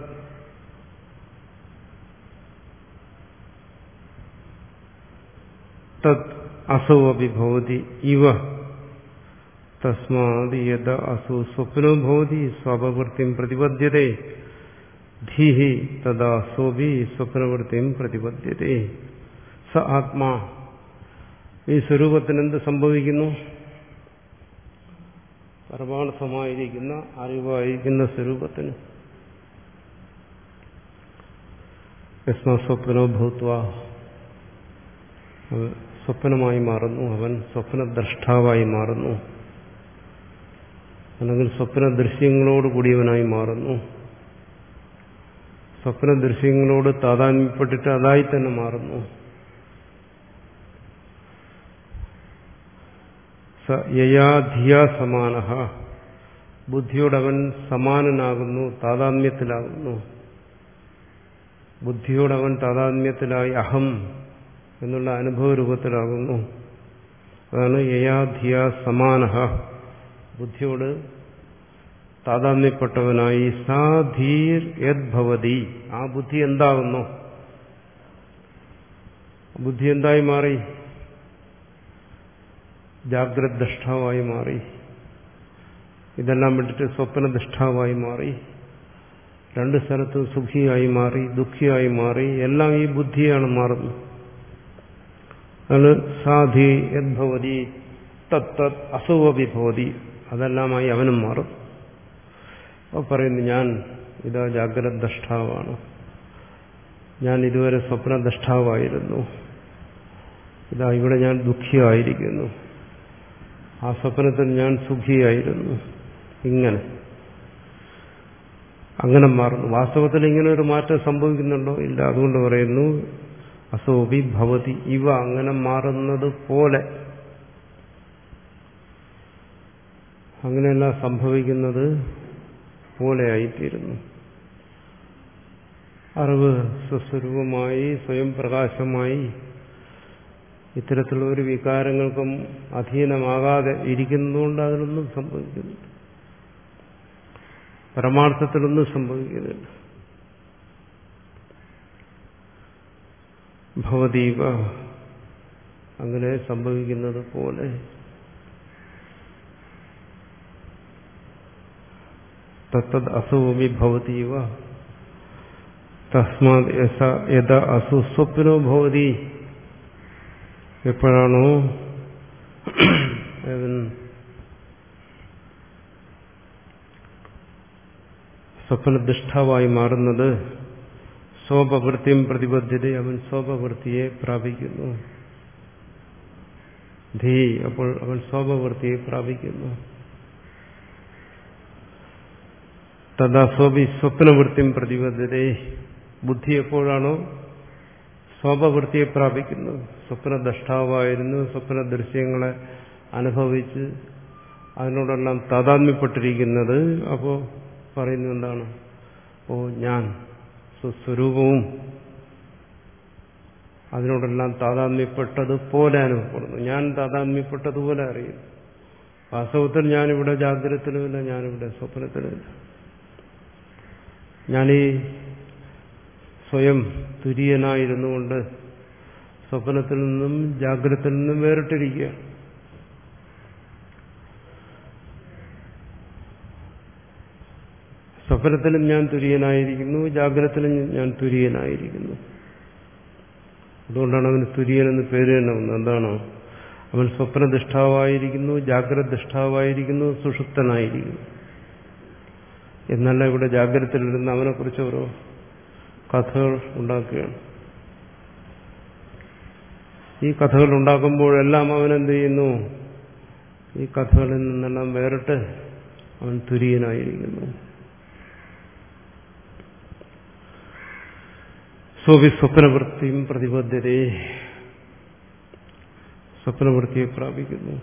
തത് അസോ അപി ഭവതി ഇവ തസ്മാദ് യദ അസോ സ്വപ്നോ ഭവതി സ്വാപവൃത്തിം പ്രതിപദ്യതേ ധീഹി തദാ സോഭി സ്വപ്നവൃത്തിയും പ്രതിപദ്യതേ. സ ആത്മാ, ഈ സ്വരൂപത്തിന് എന്ത് സംഭവിക്കുന്നു? പരമാർത്ഥമായിരിക്കുന്ന അറിവായിരിക്കുന്ന സ്വരൂപത്തിന് യസ്മാ സ്വപ്നോ ഭൂത്വ, സ്വപ്നമായി മാറുന്നു, അവൻ സ്വപ്നദ്രഷ്ടാവായി മാറുന്നു, അല്ലെങ്കിൽ സ്വപ്ന ദൃശ്യങ്ങളോട് കൂടിയവനായി മാറുന്നു. സ്വപ്ന ദൃശ്യങ്ങളോട് താതാത്മ്യപ്പെട്ടിട്ട് അതായി തന്നെ മാറുന്നു. സ യയാധിയ സമാനഃ, ബുദ്ധിയോടവൻ സമാനനാകുന്നു, താതാത്മ്യത്തിലാകുന്നു. ബുദ്ധിയോടവൻ താതാത്മ്യത്തിലായി അഹം എന്നുള്ള അനുഭവ രൂപത്തിലാകുന്നു. അതാണ് യയാധിയ സമാനഃ, ബുദ്ധിയോട് താതാത്മ്യപ്പെട്ടവനായി. സാ ധീർ യദ്ഭവതി, ആ ബുദ്ധി എന്താകുന്നു? ബുദ്ധി എന്തായി മാറി? ജാഗ്രത് ദൃഷ്ടാവായി മാറി. ഇതെല്ലാം വിട്ടിട്ട് സ്വപ്നദൃഷ്ടാവായി മാറി. രണ്ട് സ്ഥലത്തും സുഖിയായി മാറി, ദുഃഖിയായി മാറി. എല്ലാം ഈ ബുദ്ധിയാണ് മാറുന്നത്. അതാണ് സാധി യദ്ഭവതി തത് അസുവവിഭവതി, അതെല്ലാമായി അവനും മാറും. അപ്പോൾ പറയുന്നു, ഞാൻ ഇതാ ജാഗ്രത് ദൃഷ്ടാവാണ്, ഞാൻ ഇതുവരെ സ്വപ്നദൃഷ്ടാവായിരുന്നു, ഇതാ ഇവിടെ ഞാൻ ദുഃഖിയായിരിക്കുന്നു, ആ സ്വപ്നത്തിൽ ഞാൻ സുഖിയായിരുന്നു. ഇങ്ങനെ അങ്ങനെ മാറുന്നു. വാസ്തവത്തിൽ ഇങ്ങനെ ഒരു മാറ്റം സംഭവിക്കുന്നുണ്ടോ? ഇല്ല. അതുകൊണ്ട് പറയുന്നു അസോപി ഭവതി, ഇവ അങ്ങനെ മാറുന്നത് പോലെ. അങ്ങനെയെല്ലാം സംഭവിക്കുന്നത് പോലെയായിത്തീരുന്നു. അറിവ് സ്വസ്വരൂപമായി സ്വയം പ്രകാശമായി ഇത്തരത്തിലുള്ള ഒരു വികാരങ്ങൾക്കും അധീനമാകാതെ ഇരിക്കുന്നതുകൊണ്ട് അതിലൊന്നും സംഭവിക്കുന്നില്ല, പരമാർത്ഥത്തിലൊന്നും സംഭവിക്കുന്നില്ല. ഭവതീവ, അങ്ങനെ സംഭവിക്കുന്നത് പോലെ. തത്തത് അസുവി ഭവതീവ തസ്മാത് യഥാ അസു സ്വപ്നോ ഭവതി, എപ്പോഴാണോ സ്വപ്നദൃഷ്ടാവായി മാറുന്നത്, സ്വപ്രവൃത്തിയും പ്രതിബദ്ധത, അവൻ സ്വപ്രവൃത്തിയെ പ്രാപിക്കുന്നു. ധീ, അപ്പോൾ അവൻ സ്വപ്രവൃത്തിയെ പ്രാപിക്കുന്നു. തഥാ സ്വപി സ്വപ്നവൃത്തിയും പ്രതിബദ്ധത, ബുദ്ധി എപ്പോഴാണോ സ്വപ്രവൃത്തിയെ പ്രാപിക്കുന്നത്, സ്വപ്നദ്രഷ്ടാവായിരുന്നു, സ്വപ്ന ദൃശ്യങ്ങളെ അനുഭവിച്ച് അതിനോടെല്ലാം താതാത്മ്യപ്പെട്ടിരിക്കുന്നത്, അപ്പോൾ പറയുന്നത് എന്താണ്? ഓ, ഞാൻ സ്വസ്വരൂപവും അതിനോടെല്ലാം താതാത്മ്യപ്പെട്ടതുപോലെ അനുഭവപ്പെടുന്നു, ഞാൻ താതാത്മ്യപ്പെട്ടതുപോലെ അറിയുന്നു. വാസ്തവത്തിൽ ഞാനിവിടെ ജാഗ്രതത്തിലുമില്ല, ഞാനിവിടെ സ്വപ്നത്തിലുമില്ല. ഞാനീ സ്വയം തുര്യനായിരുന്നു കൊണ്ട് സ്വപ്നത്തിൽ നിന്നും ജാഗ്രതത്തിൽ നിന്നും വേറിട്ടിരിക്കുക. സ്വപ്നത്തിലും ഞാൻ തുര്യനായിരിക്കുന്നു, ജാഗ്രതത്തിലും ഞാൻ തുര്യനായിരിക്കുന്നു. അതുകൊണ്ടാണ് അവന് തുര്യൻ എന്ന് പേര് തന്നെ വന്നത്. എന്താണ്? അവൻ സ്വപ്നദൃഷ്ടാവായിരിക്കുന്നു, ജാഗ്രത ദൃഷ്ടാവായിരിക്കുന്നു, സുഷുപ്തനായിരിക്കുന്നു. എന്നല്ല ഇവിടെ ജാഗ്രതത്തിലിരുന്ന് അവനെക്കുറിച്ച് ഓരോ കഥകൾ ഉണ്ടാക്കുകയാണ്. ഈ കഥകൾ ഉണ്ടാക്കുമ്പോഴെല്ലാം അവനെന്ത് ചെയ്യുന്നു? ഈ കഥകളിൽ നിന്നെല്ലാം വേറിട്ട് അവൻ തുര്യനായിരിക്കുന്നു. സ്വപി സ്വപ്നവൃത്തിയും പ്രതിബദ്ധതയെ, സ്വപ്നവൃത്തിയെ പ്രാപിക്കുന്നു.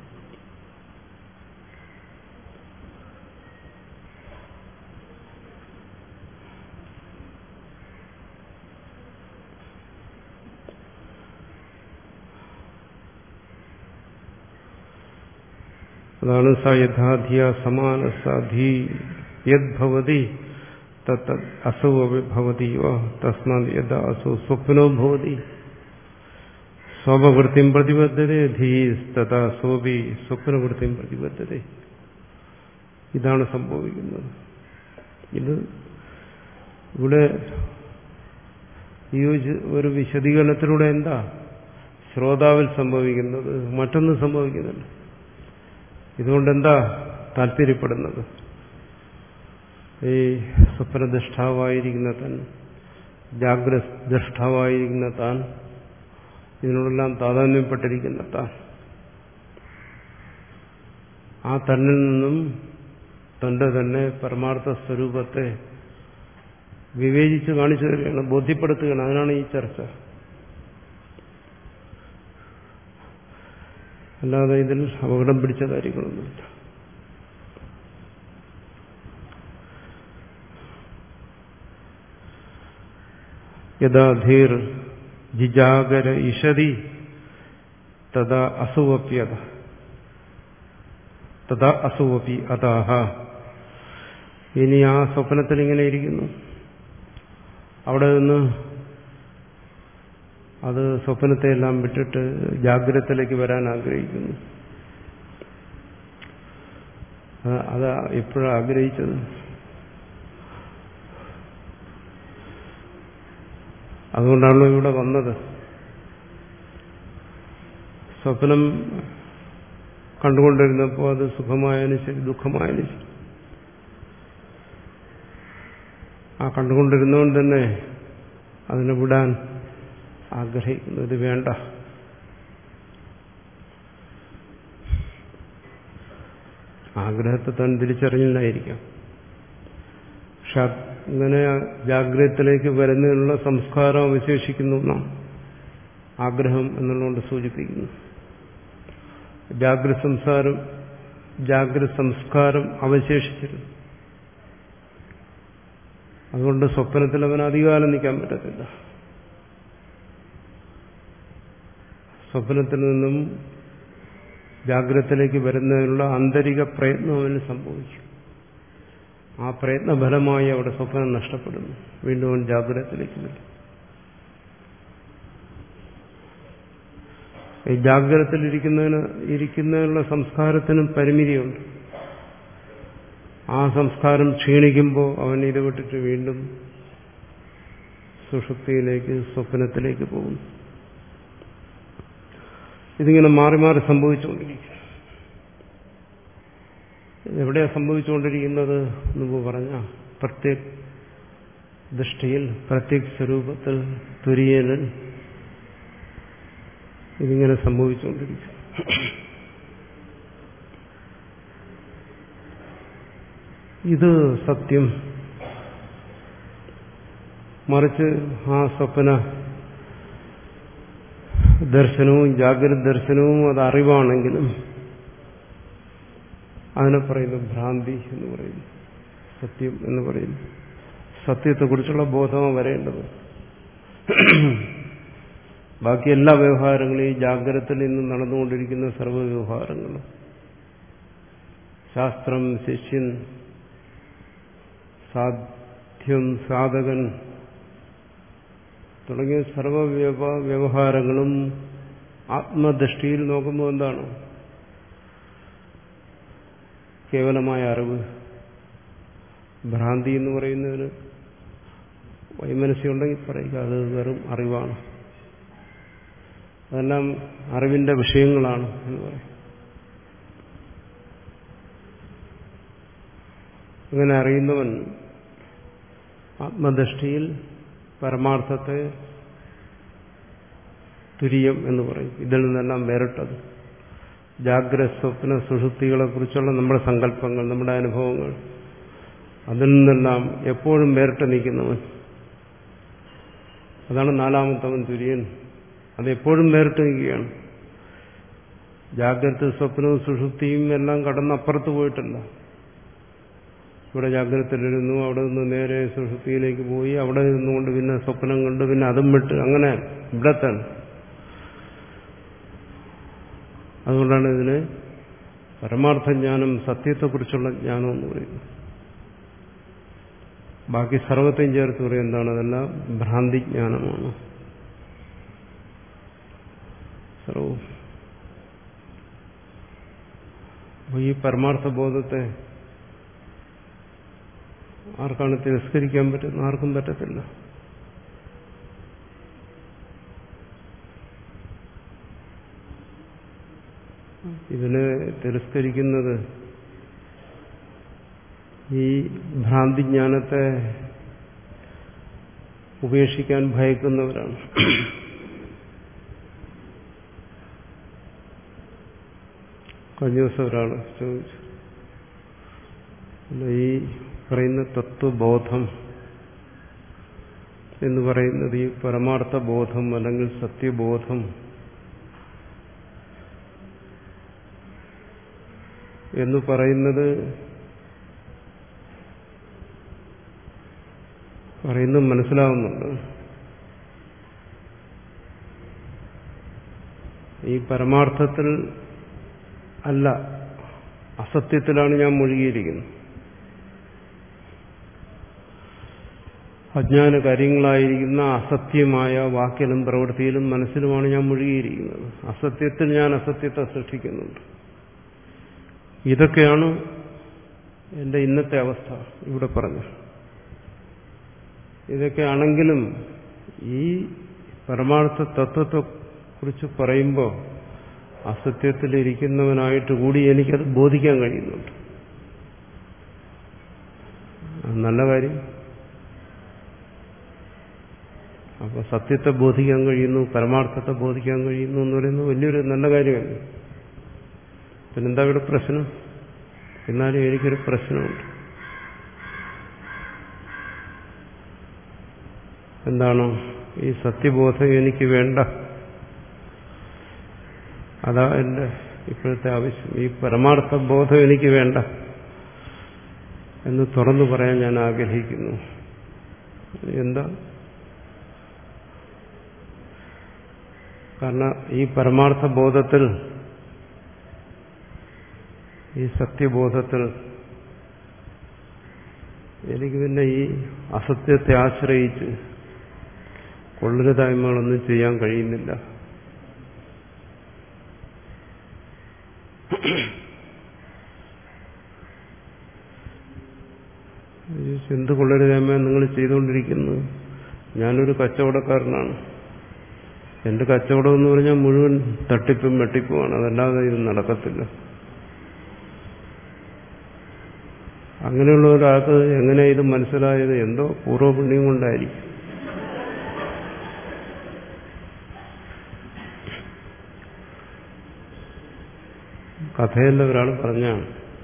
അതാണ് സ യഥാധിയ സമാന സാധി യദ്ഭവതി തത് അസൗ ഭവതി തസ്മാത് യഥാ അസൗ സ്വപ്നോ ഭവതി സ്വപ്നവൃത്തിയും പ്രതിബദ്ധതേ ധീസ്തഥാ സോപി സ്വപ്നവൃത്തിയും പ്രതിബദ്ധതേ. ഇതാണ് സംഭവിക്കുന്നത്. ഇത് ഇവിടെ ഈ ഒരു വിശദീകരണത്തിലൂടെ എന്താ ശ്രോതാവിൽ സംഭവിക്കുന്നത്? മറ്റൊന്നും സംഭവിക്കുന്നില്ല. ഇതുകൊണ്ടെന്താ താല്പര്യപ്പെടുന്നത്? ഈ സ്വപ്നദൃഷ്ടാവായിരിക്കുന്ന താൻ, ജാഗ്രത ദൃഷ്ടാവായിരിക്കുന്ന താൻ ഇതിനോടെല്ലാം താതാത്മ്യപ്പെട്ടിരിക്കുന്ന താൻ ആ തന്നിൽ നിന്നും തന്റെ തന്നെ പരമാർത്ഥ സ്വരൂപത്തെ വിവേചിച്ച് കാണിച്ചു തരികയാണ്, ബോധ്യപ്പെടുത്തുകയാണ്. അതിനാണ് ഈ ചർച്ച. അല്ലാതെ ഇതിൽ അപകടം പിടിച്ച കാര്യങ്ങളൊന്നുമില്ല. യഥാ ധീർ ജിജാഗര ഇഷതി തഥാ അസുവപ്യത തഥാ അസുവപി അതാഹ. ഇനി ആ സ്വപ്നത്തിൽ ഇങ്ങനെ ഇരിക്കുന്നു. അവിടെ നിന്ന് അത് സ്വപ്നത്തെ എല്ലാം വിട്ടിട്ട് ജാഗ്രതത്തിലേക്ക് വരാൻ ആഗ്രഹിക്കുന്നു. അത് എപ്പോഴാണ് ആഗ്രഹിച്ചത്? അതുകൊണ്ടാണല്ലോ ഇവിടെ വന്നത്. സ്വപ്നം കണ്ടുകൊണ്ടിരുന്നപ്പോൾ അത് സുഖമായാലും ശരി ദുഃഖമായാലും ശരി ആ കണ്ടുകൊണ്ടിരുന്നതുകൊണ്ട് തന്നെ അതിനെ വിടാൻ ആഗ്രഹിക്കുന്നു. ഇത് വേണ്ട. ആഗ്രഹത്തെ താൻ തിരിച്ചറിഞ്ഞില്ലായിരിക്കാം. പക്ഷെ അങ്ങനെ ജാഗ്രതത്തിലേക്ക് വരുന്നതിനുള്ള സംസ്കാരം അവശേഷിക്കുന്നു എന്നാണ് ആഗ്രഹം എന്നുള്ളതുകൊണ്ട് സൂചിപ്പിക്കുന്നു. ജാഗ്രത സംസാരം ജാഗ്രത സംസ്കാരം അവശേഷിച്ചിരുന്നു. അതുകൊണ്ട് സ്വപ്നത്തിൽ അവന് അധികാലം നിൽക്കാൻ പറ്റത്തില്ല. സ്വപ്നത്തിൽ നിന്നും ജാഗ്രതത്തിലേക്ക് വരുന്നതിനുള്ള ആന്തരിക പ്രയത്നം അവന് സംഭവിക്കും. ആ പ്രയത്നഫലമായി അവിടെ സ്വപ്നം നഷ്ടപ്പെടുന്നു. വീണ്ടും അവൻ ജാഗ്രതത്തിലേക്ക് വരും. ഈ ജാഗ്രതത്തിലിരിക്കുന്നതിന് ഇരിക്കുന്നതിനുള്ള സംസ്കാരത്തിനും പരിമിതിയുണ്ട്. ആ സംസ്കാരം ക്ഷീണിക്കുമ്പോൾ അവൻ ഇത് വിട്ടിട്ട് വീണ്ടും സുഷുപ്തിയിലേക്ക് സ്വപ്നത്തിലേക്ക് പോകുന്നു. ഇതിങ്ങനെ മാറി മാറി സംഭവിച്ചുകൊണ്ടിരിക്കും. എവിടെയാണ് സംഭവിച്ചുകൊണ്ടിരിക്കുന്നത്? മുമ്പ് പറഞ്ഞ പ്രത്യേക ദൃഷ്ടിയിൽ, പ്രത്യേക സ്വരൂപത്തിൽ, തുര്യനിൽ ഇതിങ്ങനെ സംഭവിച്ചുകൊണ്ടിരിക്കും. ഇത് സത്യം. മറിച്ച് ആ സ്വപ്ന ദർശനവും ജാഗ്രത ദർശനവും അത് അറിവാണെങ്കിലും അതിനെ പറയുന്നു ഭ്രാന്തി എന്ന് പറയുന്നു, സത്യം എന്ന് പറയുന്നു. സത്യത്തെക്കുറിച്ചുള്ള ബോധമാണ് വരേണ്ടത്. ബാക്കി എല്ലാ വ്യവഹാരങ്ങളും ഈ ജാഗ്രതയിൽ നിന്ന് നടന്നുകൊണ്ടിരിക്കുന്ന സർവ്വ വ്യവഹാരങ്ങളും, ശാസ്ത്രം, ശിഷ്യൻ, സാധ്യം, സാധകൻ തുടങ്ങിയ സർവ്വ വ്യവഹാരങ്ങളും ആത്മദൃഷ്ടിയിൽ നോക്കുമ്പോൾ എന്താണ്? കേവലമായ അറിവ്. ഭ്രാന്തി എന്ന് പറയുന്നതിന് വൈമനസ്യമുണ്ടെങ്കിൽ പറയുക, അത് വെറും അറിവാണ്, അതെല്ലാം അറിവിന്റെ വിഷയങ്ങളാണ് എന്ന് പറയും. അങ്ങനെ അറിയുന്നവൻ ആത്മദൃഷ്ടിയിൽ പരമാർത്ഥത്തെ തുര്യം എന്ന് പറയും. ഇതിൽ നിന്നെല്ലാം വേറിട്ടത് ജാഗ്രത, സ്വപ്ന, സുഷുപ്തികളെ കുറിച്ചുള്ള നമ്മുടെ സങ്കല്പങ്ങൾ, നമ്മുടെ അനുഭവങ്ങൾ, അതിൽ നിന്നെല്ലാം എപ്പോഴും വേറിട്ട് നിൽക്കുന്നവൻ, അതാണ് നാലാമത്തവൻ തുര്യൻ. അതെപ്പോഴും വേറിട്ട് നിൽക്കുകയാണ്. ജാഗ്രത, സ്വപ്നവും സുഷുപ്തിയും എല്ലാം കടന്നപ്പുറത്ത് പോയിട്ടില്ല. ഇവിടെ ജാഗ്രതയിലിരുന്നു, അവിടെ നിന്ന് നേരെ സുഷുപ്തിയിലേക്ക് പോയി, അവിടെ നിന്നുകൊണ്ട് പിന്നെ സ്വപ്നം കണ്ട് പിന്നെ അതും വിട്ട്, അങ്ങനെ ഇവിടെത്താണ്. അതുകൊണ്ടാണ് ഇതിന് പരമാർത്ഥ ജ്ഞാനം, സത്യത്തെക്കുറിച്ചുള്ള ജ്ഞാനം എന്ന് പറയുന്നത്. ബാക്കി സർവത്തെയും ചേർത്ത് പറയും എന്താണ്? അതെല്ലാം ഭ്രാന്തിജ്ഞാനമാണ് സർവവും. അപ്പോൾ ഈ പരമാർത്ഥ ബോധത്തെ ആർക്കാണ് തിരസ്കരിക്കാൻ പറ്റുന്നത്? ആർക്കും പറ്റത്തില്ല. ഇതിനെ തിരസ്കരിക്കുന്നത് ഈ ഭ്രാന്തിജ്ഞാനത്തെ ഉപേക്ഷിക്കാൻ ഭയക്കുന്നവരാണ്. കഴിഞ്ഞ ദിവസം ഒരാൾ ചോദിച്ചു, ഈ പറയുന്ന തത്വബോധം എന്ന് പറയുന്നത് ഈ പരമാർത്ഥ ബോധം അല്ലെങ്കിൽ സത്യബോധം എന്ന് പറയുന്നത് പറയുന്നത് മനസ്സിലാവുന്നുണ്ട്. ഈ പരമാർത്ഥത്തിൽ അല്ല, അസത്യത്തിലാണ് ഞാൻ മുഴുകിയിരിക്കുന്നത്. അജ്ഞാന കാര്യങ്ങളായിരിക്കുന്ന അസത്യമായ വാക്കിലും പ്രവൃത്തിയിലും മനസ്സിലുമാണ് ഞാൻ മുഴുകിയിരിക്കുന്നത്. അസത്യത്തിൽ ഞാൻ അസത്യത്തെ സൃഷ്ടിക്കുന്നുണ്ട്. ഇതൊക്കെയാണ് എൻ്റെ ഇന്നത്തെ അവസ്ഥ ഇവിടെ പറഞ്ഞു. ഇതൊക്കെയാണെങ്കിലും ഈ പരമാർത്ഥ തത്വത്തെക്കുറിച്ച് പറയുമ്പോൾ അസത്യത്തിലിരിക്കുന്നവനായിട്ട് കൂടി എനിക്കത് ബോധിക്കാൻ കഴിയുന്നുണ്ട്. നല്ല കാര്യം. അപ്പോൾ സത്യത്തെ ബോധിക്കാൻ കഴിയുന്നു, പരമാർത്ഥത്തെ ബോധിക്കാൻ കഴിയുന്നു എന്ന് പറയുന്നത് വലിയൊരു നല്ല കാര്യമല്ല. പിന്നെന്താ ഇവിടെ പ്രശ്നം? എന്നാലും എനിക്കൊരു പ്രശ്നമുണ്ട്. എന്താണോ ഈ സത്യബോധം എനിക്ക് വേണ്ട, അതാ എൻ്റെ ഇപ്പോഴത്തെ ആവശ്യം. ഈ പരമാർത്ഥ ബോധം എനിക്ക് വേണ്ട എന്ന് തുറന്നു പറയാൻ ഞാൻ ആഗ്രഹിക്കുന്നു. എന്താ? കാരണം ഈ പരമാർത്ഥ ബോധത്തിൽ, ഈ സത്യബോധത്തിൽ എനിക്ക് പിന്നെ ഈ അസത്യത്തെ ആശ്രയിച്ച് കൊള്ളരുതായ്മകളൊന്നും ചെയ്യാൻ കഴിയുന്നില്ല. എന്ത് കൊള്ളരുതായ്മ നിങ്ങൾ ചെയ്തുകൊണ്ടിരിക്കുന്നു? ഞാനൊരു കച്ചവടക്കാരനാണ്. എന്റെ കച്ചവടം എന്ന് പറഞ്ഞാൽ മുഴുവൻ തട്ടിപ്പും വെട്ടിപ്പുമാണ്. അതല്ലാതെ ഇത് നടക്കത്തില്ല. അങ്ങനെയുള്ള ഒരാൾക്ക് എങ്ങനെ ഇത് മനസ്സിലായത്? എന്തോ പൂർവ്വപുണ്യം കൊണ്ടായിരിക്കും. കഥയല്ല, ഒരാൾ പറഞ്ഞാണ്.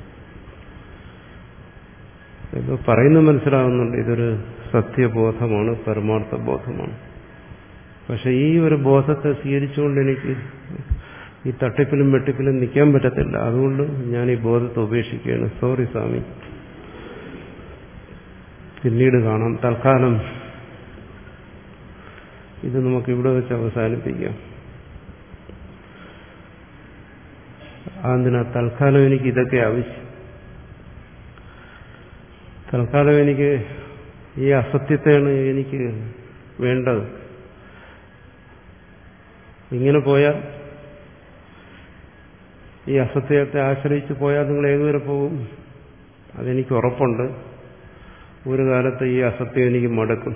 ഇത് പറയുന്നത് മനസ്സിലാവുന്നുണ്ട്. ഇതൊരു സത്യബോധമാണ്, പരമാർത്ഥ ബോധമാണ്. പക്ഷെ ഈ ഒരു ബോധത്തെ സ്വീകരിച്ചുകൊണ്ട് എനിക്ക് ഈ തട്ടിപ്പിലും വെട്ടിപ്പിലും നിൽക്കാൻ പറ്റത്തില്ല. അതുകൊണ്ട് ഞാൻ ഈ ബോധത്തെ ഉപേക്ഷിക്കുകയാണ്. സോറി സ്വാമി, പിന്നീട് കാണാം. തൽക്കാലം ഇത് നമുക്ക് ഇവിടെ വെച്ച് അവസാനിപ്പിക്കാം. അതിനാ തൽക്കാലം എനിക്ക് ഇതൊക്കെ ആവശ്യം. തൽക്കാലം എനിക്ക് ഈ അസത്യത്തെയാണ് എനിക്ക് വേണ്ടത്. ഇങ്ങനെ പോയാൽ, ഈ അസത്യത്തെ ആശ്രയിച്ച് പോയാൽ നിങ്ങൾ ഏതുവരെ പോകും? അതെനിക്ക് ഉറപ്പുണ്ട്. ഒരു കാലത്ത് ഈ അസത്യം എനിക്ക് മടുക്കും.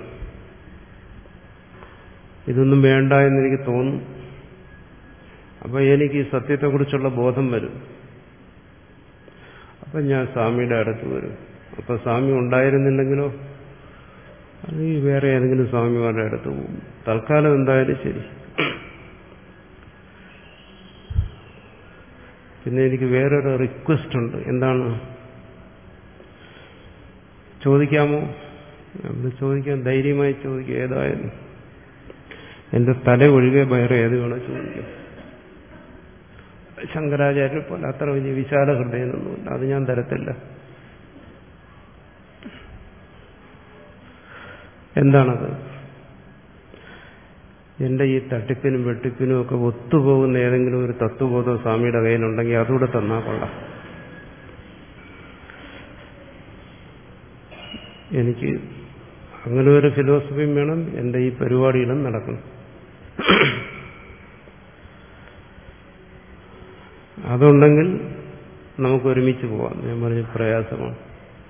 ഇതൊന്നും വേണ്ട എന്നെനിക്ക് തോന്നും. അപ്പൊ എനിക്ക് ഈ സത്യത്തെക്കുറിച്ചുള്ള ബോധം വരും. അപ്പൊ ഞാൻ സ്വാമിയുടെ അടുത്ത് വരും. അപ്പൊ സ്വാമി ഉണ്ടായിരുന്നില്ലെങ്കിലോ, അല്ലെങ്കിൽ വേറെ ഏതെങ്കിലും സ്വാമിമാരുടെ അടുത്ത് പോകും. തൽക്കാലം എന്തായാലും ശരി. പിന്നെ എനിക്ക് വേറൊരു റിക്വസ്റ്റ് ഉണ്ട്. എന്താണ്? ചോദിക്കാമോ? നമ്മൾ ചോദിക്കാൻ ധൈര്യമായി ചോദിക്കുക. ഏതായാലും എന്റെ തല ഒഴികെ വേറെ ഏത് വേണോ ചോദിക്കാം. ശങ്കരാചാര്യ പോലെ അത്ര വലിയ വിശാല ഹൃദയമൊന്നുമില്ല. അത് ഞാൻ തരത്തില്ല. എന്താണത്? എന്റെ ഈ തട്ടിപ്പിനും വെട്ടിപ്പിനും ഒക്കെ ഒത്തുപോകുന്ന ഏതെങ്കിലും ഒരു തത്വബോധം സ്വാമിയുടെ കയ്യിലുണ്ടെങ്കിൽ അതുകൂടെ തന്നാൽ കൊള്ളാം. എനിക്ക് അങ്ങനെ ഒരു ഫിലോസഫിയും വേണം. എന്റെ ഈ പരിപാടിയിലും നടക്കണം. അതുണ്ടെങ്കിൽ നമുക്ക് ഒരുമിച്ച് പോവാം. ഞാൻ പറഞ്ഞ പ്രയാസമാണ്.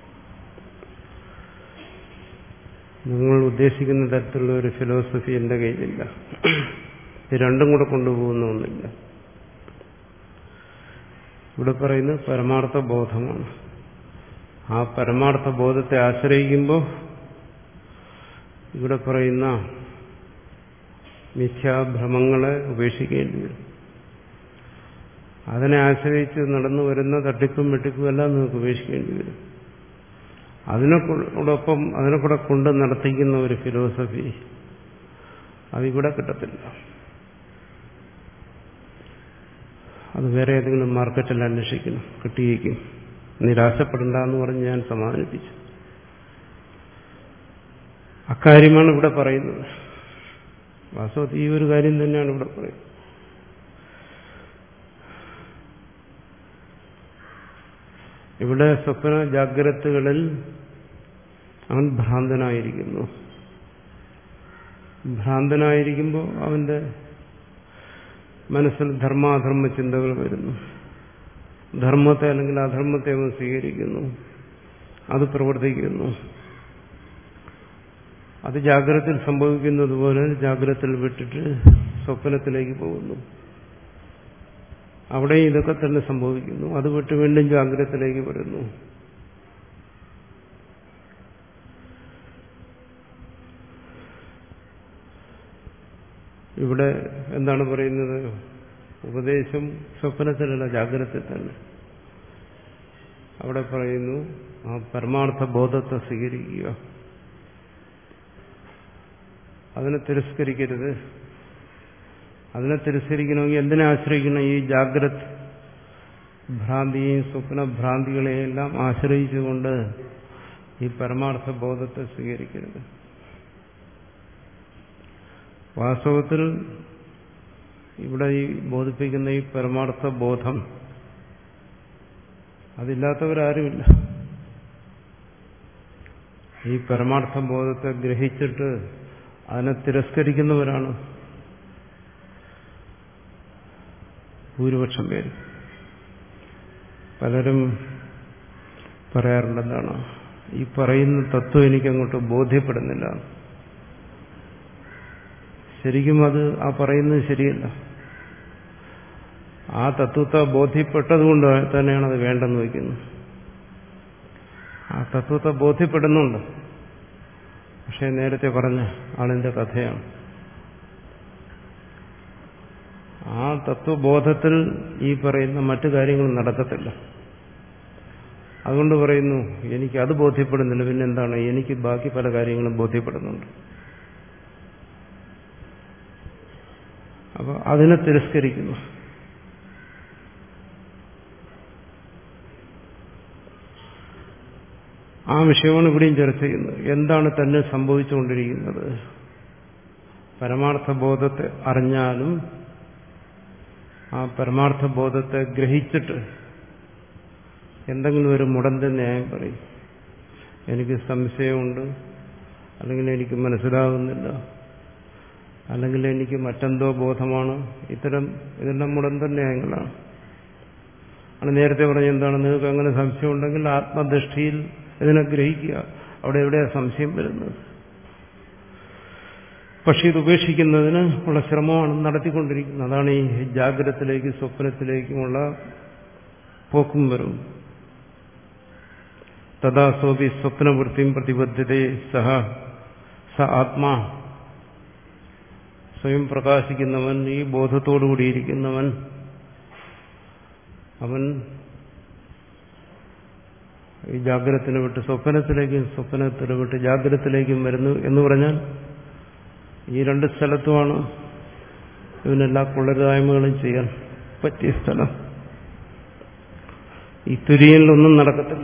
നിങ്ങൾ ഉദ്ദേശിക്കുന്ന തരത്തിലുള്ള ഒരു ഫിലോസഫി എന്റെ കയ്യിലില്ല. ഇത് രണ്ടും കൂടെ കൊണ്ടുപോകുന്ന ഒന്നില്ല. ഇവിടെ പറയുന്നത് പരമാർത്ഥ ബോധമാണ്. ആ പരമാർത്ഥ ബോധത്തെ ആശ്രയിക്കുമ്പോൾ ഇവിടെ പറയുന്ന മിഥ്യാഭ്രമങ്ങളെ ഉപേക്ഷിക്കേണ്ടി വരും. അതിനെ ആശ്രയിച്ച് നടന്നു വരുന്ന തട്ടിപ്പും വെട്ടിപ്പും എല്ലാം നിങ്ങൾക്ക് ഉപേക്ഷിക്കേണ്ടി വരും. അതിനോടൊപ്പം അതിനെ കൂടെ കൊണ്ട് നടത്തിക്കുന്ന ഒരു ഫിലോസഫി അതിവിടെ കിട്ടത്തില്ല. അത് വേറെ ഏതെങ്കിലും മാർക്കറ്റിൽ അന്വേഷിക്കണം, കിട്ടിയേക്കും. നിരാശപ്പെടണ്ടെന്ന് പറഞ്ഞ് ഞാൻ സമാധാനിപ്പിച്ചു. അക്കാര്യമാണ് ഇവിടെ പറയുന്നത്. വാസ്തവത്തിൽ ഈ ഒരു കാര്യം തന്നെയാണ് ഇവിടെ പറയുന്നത്. ഇവിടെ സ്വപ്ന ജാഗ്രതകളിൽ അവൻ ഭ്രാന്തനായിരിക്കുന്നു. ഭ്രാന്തനായിരിക്കുമ്പോൾ അവന്റെ മനസ്സിൽ ധർമാധർമ്മ ചിന്തകൾ വരുന്നു. ധർമ്മത്തെ അല്ലെങ്കിൽ അധർമ്മത്തെ അവൻ സ്വീകരിക്കുന്നു, അത് പ്രവർത്തിക്കുന്നു. അത് ജാഗ്രതയിൽ സംഭവിക്കുന്നത് പോലെ ജാഗ്രതയിൽ വിട്ടിട്ട് സ്വപ്നത്തിലേക്ക് പോകുന്നു. അവിടെ ഇതൊക്കെ തന്നെ സംഭവിക്കുന്നു. അത് വിട്ട് വീണ്ടും ജാഗ്രതത്തിലേക്ക് വരുന്നു. ഇവിടെ എന്താണ് പറയുന്നത്? ഉപദേശം സ്വപ്നത്തിലല്ല, ജാഗ്രതത്തിൽ തന്നെ. അവിടെ പറയുന്നു ആ പരമാർത്ഥ ബോധത്തെ സ്വീകരിക്കുക, അതിനെ തിരസ്കരിക്കരുത്. അതിനെ തിരസ്കരിക്കണമെങ്കിൽ എന്തിനെ ആശ്രയിക്കണം? ഈ ജാഗ്രത ഭ്രാന്തിയെയും സ്വപ്നഭ്രാന്തികളെയെല്ലാം ആശ്രയിച്ചുകൊണ്ട് ഈ പരമാർത്ഥ ബോധത്തെ സ്വീകരിക്കരുത്. വാസ്തവത്തിൽ ഇവിടെ ഈ ബോധിപ്പിക്കുന്ന ഈ പരമാർത്ഥ ബോധം അതില്ലാത്തവരാരുമില്ല. ഈ പരമാർത്ഥ ബോധത്തെ ഗ്രഹിച്ചിട്ട് അതിനെ തിരസ്കരിക്കുന്നവരാണ് ഭൂരിപക്ഷം പേര്. പലരും പറയാറുണ്ടെന്താണ്, ഈ പറയുന്ന തത്വം എനിക്കങ്ങോട്ട് ബോധ്യപ്പെടുന്നില്ല. ശരിക്കും അത് ആ പറയുന്നത് ശരിയല്ല. ആ തത്വത്തെ ബോധ്യപ്പെട്ടതുകൊണ്ട് തന്നെയാണ് അത് വേണ്ടെന്ന് വയ്ക്കുന്നത്. ആ തത്വത്തെ ബോധ്യപ്പെടുന്നുണ്ട്, പക്ഷെ നേരത്തെ പറഞ്ഞ ആളിന്റെ കഥയാണ്. ആ തത്വബോധത്തിൽ ഈ പറയുന്ന മറ്റു കാര്യങ്ങൾ നടക്കത്തില്ല. അതുകൊണ്ട് പറയുന്നു എനിക്ക് അത് ബോധ്യപ്പെടുന്നില്ല, പിന്നെന്താണ്, എനിക്ക് ബാക്കി പല കാര്യങ്ങളും ബോധ്യപ്പെടുന്നുണ്ട്. അപ്പൊ അതിനെ തിരസ്കരിക്കുന്നു. ആ വിഷയമാണ് ഇവിടെയും ചർച്ച ചെയ്യുന്നത്. എന്താണ് തന്നെ സംഭവിച്ചുകൊണ്ടിരിക്കുന്നത്? പരമാർത്ഥ ബോധത്തെ അറിഞ്ഞാലും ആ പരമാർത്ഥ ബോധത്തെ ഗ്രഹിച്ചിട്ട് എന്തെങ്കിലും ഒരു മുടന്ത ന്യായം പറയും. എനിക്ക് സംശയമുണ്ട്, അല്ലെങ്കിൽ എനിക്ക് മനസ്സിലാകുന്നില്ല, അല്ലെങ്കിൽ എനിക്ക് മറ്റെന്തോ ബോധമാണ്. ഇത്തരം ഇതെല്ലാം മുടന്ത ന്യായങ്ങളാണ്. ആണ് നേരത്തെ പറഞ്ഞ എന്താണ്, നിങ്ങൾക്ക് അങ്ങനെ സംശയം ഉണ്ടെങ്കിൽ ആത്മദൃഷ്ടിയിൽ ഇതിനെ ഗ്രഹിക്കുക. അവിടെ എവിടെയാണ് സംശയം വരുന്നത്? പക്ഷെ ഇത് ഉപേക്ഷിക്കുന്നതിന് ഉള്ള ശ്രമമാണ് നടത്തിക്കൊണ്ടിരിക്കുന്നത്. അതാണ് ഈ ജാഗ്രതത്തിലേക്കും സ്വപ്നത്തിലേക്കുമുള്ള പോക്കും വരും. തഥാ സോപി സ്വപ്നവൃത്തിയും പ്രതിബദ്ധതയെ സഹ സ ആത്മാ, സ്വയം പ്രകാശിക്കുന്നവൻ, ഈ ബോധത്തോടുകൂടിയിരിക്കുന്നവൻ, അവൻ ഈ ജാഗ്രതത്തിനെ വിട്ട് സ്വപ്നത്തിലേക്കും സ്വപ്നത്തിനെ വിട്ട് ജാഗ്രതത്തിലേക്കും വരുന്നു എന്ന് പറഞ്ഞാൽ ഈ രണ്ട് സ്ഥലത്തുമാണ് ഇവനെല്ലാ കൊള്ളരുതായ്മകളും ചെയ്യാൻ പറ്റിയ സ്ഥലം. ഈ തുര്യനിലൊന്നും നടക്കത്തില്ല.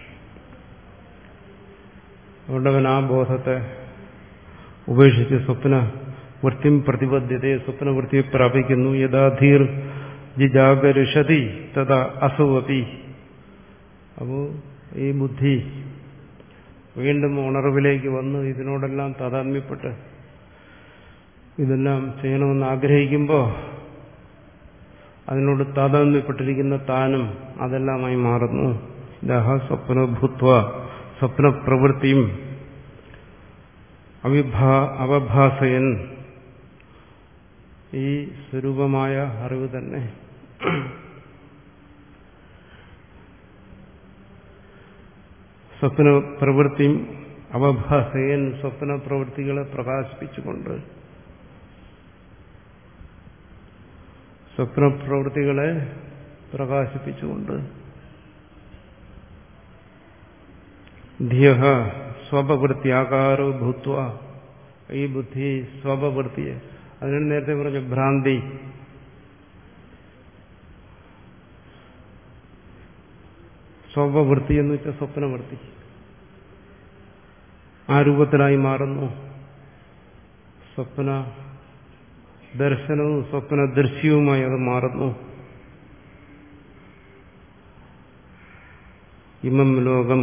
അതുകൊണ്ടവൻ ആ ബോധത്തെ ഉപേക്ഷിച്ച് സ്വപ്ന വൃത്തിയും പ്രതിബദ്ധതയെ സ്വപ്നവൃത്തിയെ പ്രാപിക്കുന്നു. യഥാധീർ ജിജാഗരിഷതി തഥാ അസുവപി. അപ്പോൾ ഈ ബുദ്ധി വീണ്ടും ഉണർവിലേക്ക് വന്ന് ഇതിനോടെല്ലാം താതാത്മ്യപ്പെട്ട് ഇതെല്ലാം ചെയ്യണമെന്ന് ആഗ്രഹിക്കുമ്പോൾ അതിനോട് താതാത്മ്യപ്പെട്ടിരിക്കുന്ന താനും അതെല്ലാമായി മാറുന്നു. ദഹ സ്വപ്നഭൂത്വ സ്വപ്നപ്രവൃത്തിയും അവിഭാ അവഭാസയൻ, ഈ സ്വരൂപമായ അറിവ് തന്നെ സ്വപ്നപ്രവൃത്തിയും അവഭാസയൻ, സ്വപ്നപ്രവൃത്തികളെ പ്രകാശിപ്പിച്ചുകൊണ്ട് സ്വപ്നപ്രവൃത്തികളെ പ്രകാശിപ്പിച്ചുകൊണ്ട് ധിയഃ സ്വപവൃത്തിയാകാരോ ഭൂത്വ, ഈ ബുദ്ധി സ്വപവൃത്തിയെ, അതിനാണ് നേരത്തെ പറഞ്ഞ ഭ്രാന്തി, സ്വപവൃത്തി എന്ന് വെച്ചാൽ സ്വപ്നവൃത്തി, ആ രൂപത്തിലായി മാറുന്നു. സ്വപ്ന ദർശനവും സ്വപ്ന ദൃശ്യവുമായി അത് മാറുന്നു. ഇമം ലോകം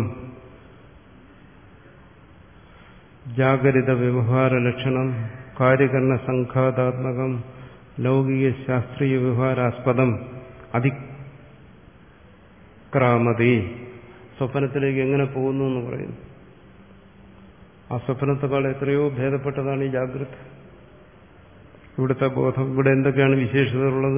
ജാഗരിത വ്യവഹാര ലക്ഷണം കാര്യകരണ സംഘാതാത്മകം ലൗകിക ശാസ്ത്രീയ വ്യവഹാരാസ്പദം അതിക്രാമതി. സ്വപ്നത്തിലേക്ക് എങ്ങനെ പോകുന്നു എന്ന് പറയുന്നു. ആ സ്വപ്നത്തെക്കാൾ എത്രയോ ഭേദപ്പെട്ടതാണ് ഈ ജാഗ്രത. ഇവിടുത്തെ ബോധം, ഇവിടെ എന്തൊക്കെയാണ് വിശേഷതകളുള്ളത്?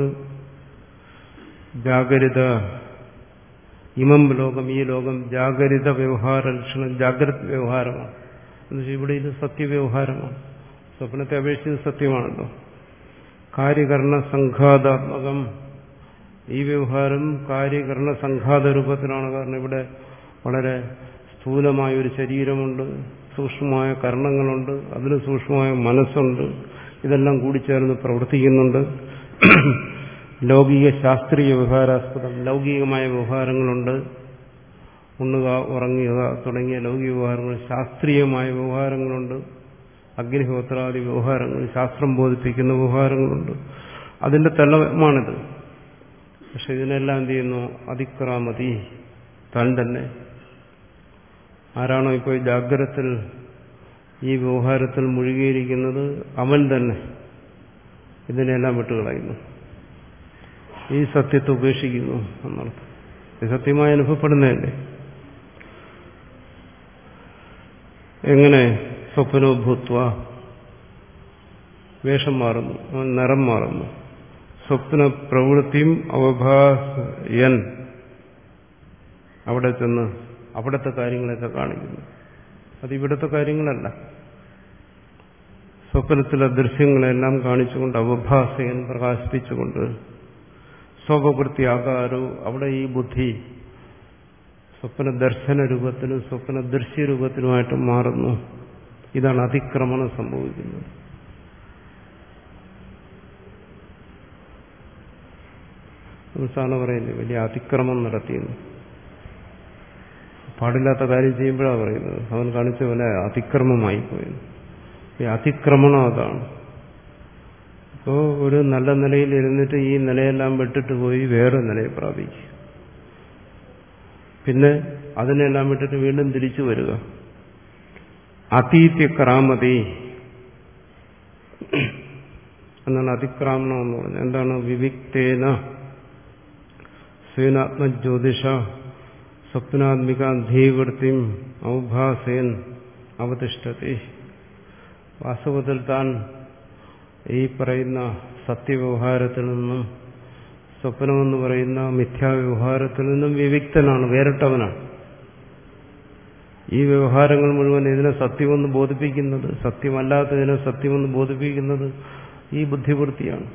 ജാഗരിത ഇമം ലോകം, ഈ ലോകം ജാഗരിത വ്യവഹാര ലക്ഷണം, ജാഗ്രത വ്യവഹാരമാണ്. എന്നുവെച്ചാൽ ഇവിടെ ഇത് സത്യവ്യവഹാരമാണ്. സ്വപ്നത്തെ അപേക്ഷിച്ച് സത്യമാണല്ലോ. കാര്യകരണ സംഘാതാത്മകം, ഈ വ്യവഹാരം കാര്യകരണ സംഘാത രൂപത്തിലാണ്. കാരണം ഇവിടെ വളരെ സ്ഥൂലമായ ഒരു ശരീരമുണ്ട്, സൂക്ഷ്മമായ കർണങ്ങളുണ്ട്, അതിന് സൂക്ഷ്മമായ മനസ്സുണ്ട്, ഇതെല്ലാം കൂടിച്ചേർന്ന് പ്രവർത്തിക്കുന്നുണ്ട്. ലൗകിക ശാസ്ത്രീയ വ്യവഹാരാസ്പദം, ലൗകികമായ വ്യവഹാരങ്ങളുണ്ട്, ഉണ്ണുക ഉറങ്ങുക തുടങ്ങിയ ലൗകിക വ്യവഹാരങ്ങൾ, ശാസ്ത്രീയമായ വ്യവഹാരങ്ങളുണ്ട്, അഗ്നിഹോത്രാദി വ്യവഹാരങ്ങൾ, ശാസ്ത്രം ബോധിപ്പിക്കുന്ന വ്യവഹാരങ്ങളുണ്ട്. അതിന്റെ തെളിവാണിത്. പക്ഷെ ഇതിനെല്ലാം എന്ത് ചെയ്യുന്നു? അതിക്രാമതി, താൻ തന്നെ. ആരാണോ ഇപ്പോൾ ജാഗ്രതത്തിൽ ഈ വ്യവഹാരത്തിൽ മുഴുകിയിരിക്കുന്നത് അവൻ തന്നെ ഇതിനെല്ലാം വിട്ടുകളയുന്നു, ഈ സത്യത്തെ ഉപേക്ഷിക്കുന്നു എന്നർത്ഥം. ഇത് സത്യമായി അനുഭവപ്പെടുന്നതല്ലേ? എങ്ങനെ? സ്വപ്നോഭൂത്വ, വേഷം മാറുന്നു, നിറം മാറുന്നു. സ്വപ്ന പ്രവൃത്തിയും അവഭാസയൻ, അവിടെ ചെന്ന് അവിടുത്തെ കാര്യങ്ങളൊക്കെ കാണിക്കുന്നു. അത് ഇവിടുത്തെ കാര്യങ്ങളല്ല. സ്വപ്നത്തിലെ ദൃശ്യങ്ങളെല്ലാം കാണിച്ചുകൊണ്ട് അവഭാസയൻ, പ്രകാശിപ്പിച്ചുകൊണ്ട് സ്വപവൃത്തിയാകാരോ, അവിടെ ഈ ബുദ്ധി സ്വപ്ന ദർശന രൂപത്തിലും സ്വപ്ന ദൃശ്യരൂപത്തിലുമായിട്ട് മാറുന്നു. ഇതാണ് അതിക്രമണം സംഭവിക്കുന്നത്. സാധാരണ പറയുന്നത് വലിയ അതിക്രമം നടത്തിയെന്ന്. പാടില്ലാത്ത കാര്യം ചെയ്യുമ്പോഴാണ് പറയുന്നത്, അവൻ കാണിച്ച പോലെ അതിക്രമമായി പോയെന്ന്. ഈ അതിക്രമണം അതാണ്. അപ്പോൾ ഒരു നല്ല നിലയിൽ ഇരുന്നിട്ട് ഈ നിലയെല്ലാം വിട്ടിട്ട് പോയി വേറെ നിലയെ പ്രാപിക്കും. പിന്നെ അതിനെല്ലാം വിട്ടിട്ട് വീണ്ടും തിരിച്ചു വരിക. അതീത്യക്രാമതി എന്നാണ് അതിക്രാമണം എന്ന് പറഞ്ഞത്. എന്താണ്? വിവിക്തേന സ്വേനാത്മജ്യോതിഷ സ്വപ്നാത്മികാധീവൃത്തിം ഔഭാസയൻ അവതിഷ്ഠതി. വാസ്തവത്തിൽ താൻ ഈ പറയുന്ന സത്യവ്യവഹാരത്തിൽ നിന്നും സ്വപ്നമെന്ന് പറയുന്ന മിഥ്യാവ്യവഹാരത്തിൽ നിന്നും വിവിക്തനാണ്, വേറിട്ടവനാണ്. ഈ വ്യവഹാരങ്ങൾ മുഴുവൻ ഇതിനെ സത്യമെന്ന് ബോധിപ്പിക്കുന്നത്, സത്യമല്ലാത്തതിനെ സത്യമെന്ന് ബോധിപ്പിക്കുന്നത് ഈ ബുദ്ധിവൃത്തിയാണ്.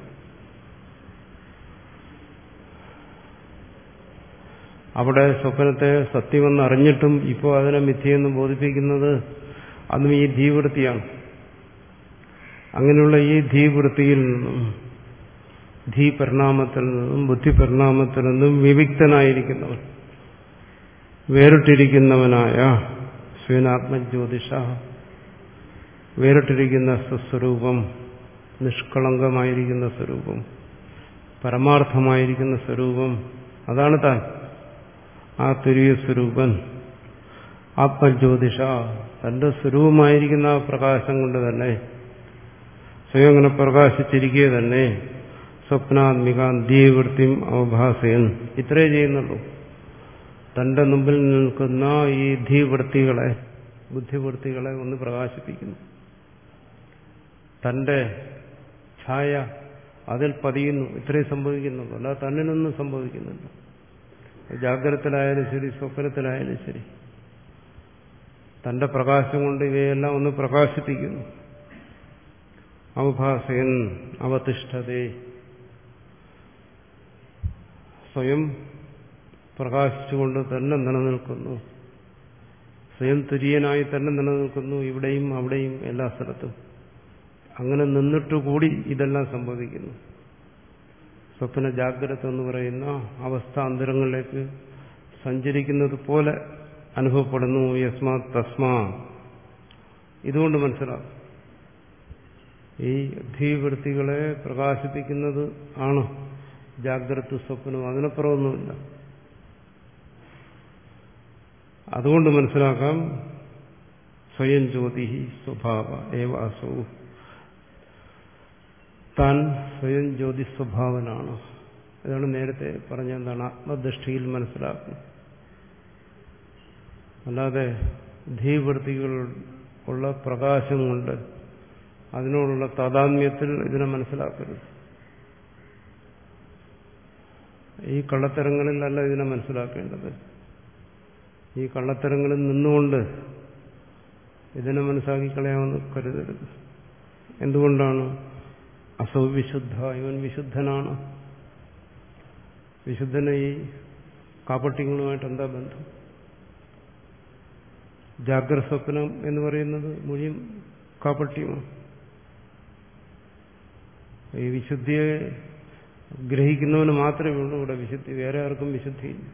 അവിടെ സ്വപ്നത്തെ സത്യമെന്ന് അറിഞ്ഞിട്ടും ഇപ്പോൾ അതിനെ മിഥ്യയെന്ന് ബോധിപ്പിക്കുന്നത് അതും ഈ ധീവൃത്തിയാണ്. അങ്ങനെയുള്ള ഈ ധീവൃത്തിയിൽ നിന്നും, ധീ പരിണാമത്തിൽ നിന്നും, ബുദ്ധി പരിണാമത്തിൽ നിന്നും വിവിക്തനായിരിക്കുന്നവൻ, വേറിട്ടിരിക്കുന്നവനായ സ്വേനാത്മജ്യോതിഷ, വേറിട്ടിരിക്കുന്ന സ്വസ്വരൂപം, നിഷ്കളങ്കമായിരിക്കുന്ന സ്വരൂപം, പരമാർത്ഥമായിരിക്കുന്ന സ്വരൂപം, അതാണ് താൻ. ആ തുര്യ സ്വരൂപൻ ആത്മജ്യോതിഷ, തന്റെ സ്വരൂപമായിരിക്കുന്ന ആ പ്രകാശം കൊണ്ട് തന്നെ, സ്വയം അങ്ങനെ പ്രകാശിച്ചിരിക്കുക തന്നെ, സ്വപ്നാത്മികാന്തീവൃത്തിയും അവഭാസയൻ, ഇത്രേ ചെയ്യുന്നുള്ളൂ. തന്റെ മുമ്പിൽ നിൽക്കുന്ന ഈ ധീവൃത്തികളെ, ബുദ്ധിവൃത്തികളെ ഒന്ന് പ്രകാശിപ്പിക്കുന്നു. തന്റെ ഛായ അതിൽ പതിയുന്നു, ഇത്രയും സംഭവിക്കുന്നുള്ളൂ. അല്ല തന്നിനൊന്നും സംഭവിക്കുന്നുണ്ട്. ജാഗ്രതത്തിലായാലും ശരി, സ്വപ്നത്തിലായാലും ശരി, തന്റെ പ്രകാശം കൊണ്ട് ഇവയെല്ലാം ഒന്ന് പ്രകാശിപ്പിക്കുന്നു. അവഭാസയൻ അവതിഷ്ഠതേ, സ്വയം പ്രകാശിച്ചുകൊണ്ട് തന്നെ നിലനിൽക്കുന്നു, സ്വയം തുര്യനായി തന്നെ നിലനിൽക്കുന്നു, ഇവിടെയും അവിടെയും എല്ലാ സ്ഥലത്തും. അങ്ങനെ നിന്നിട്ടുകൂടി ഇതെല്ലാം സംഭവിക്കുന്നു. സ്വപ്ന ജാഗ്രത എന്ന് പറയുന്ന അവസ്ഥാന്തരങ്ങളിലേക്ക് സഞ്ചരിക്കുന്നത് പോലെ അനുഭവപ്പെടുന്നു. യസ്മാ തസ്മാ, ഇതുകൊണ്ട് മനസ്സിലാവും ഈ ധീവൃത്തികളെ പ്രകാശിപ്പിക്കുന്നത് ആണ് ജാഗ്രത സ്വപ്നം, അതിനപ്പുറമൊന്നുമില്ല. അതുകൊണ്ട് മനസ്സിലാക്കാം സ്വയം ജ്യോതി സ്വഭാവ ഏവ അസൗ, താൻ സ്വയം ജ്യോതി സ്വഭാവനാണ്. ഇതാണ് നേരത്തെ പറഞ്ഞ എന്താണ് ആത്മദൃഷ്ടിയിൽ മനസ്സിലാക്കുന്നത്. അല്ലാതെ ധീവൃത്തികൾ ഉള്ള പ്രകാശം കൊണ്ട് അതിനോടുള്ള താതാത്മ്യത്തിൽ ഇതിനെ മനസ്സിലാക്കരുത്. ഈ കള്ളത്തരങ്ങളിലല്ല ഇതിനെ മനസ്സിലാക്കേണ്ടത്. ഈ കള്ളത്തരങ്ങളിൽ നിന്നുകൊണ്ട് ഇതിനെ മനസ്സിലാക്കി കളയാമെന്ന് കരുതരുത്. എന്തുകൊണ്ടാണ്? അസൗ വിശുദ്ധ, ഇവൻ വിശുദ്ധനാണ്. വിശുദ്ധന് ഈ കാപട്യങ്ങളുമായിട്ട് എന്താ ബന്ധം? ജാഗ്രത സ്വപ്നം എന്ന് പറയുന്നത് മുഴുവൻ കാപട്യമാണ്. ഈ വിശുദ്ധിയെ ഗ്രഹിക്കുന്നവന് മാത്രമേ ഉള്ളൂ ഇവിടെ വിശുദ്ധി, വേറെ ആർക്കും വിശുദ്ധിയില്ല.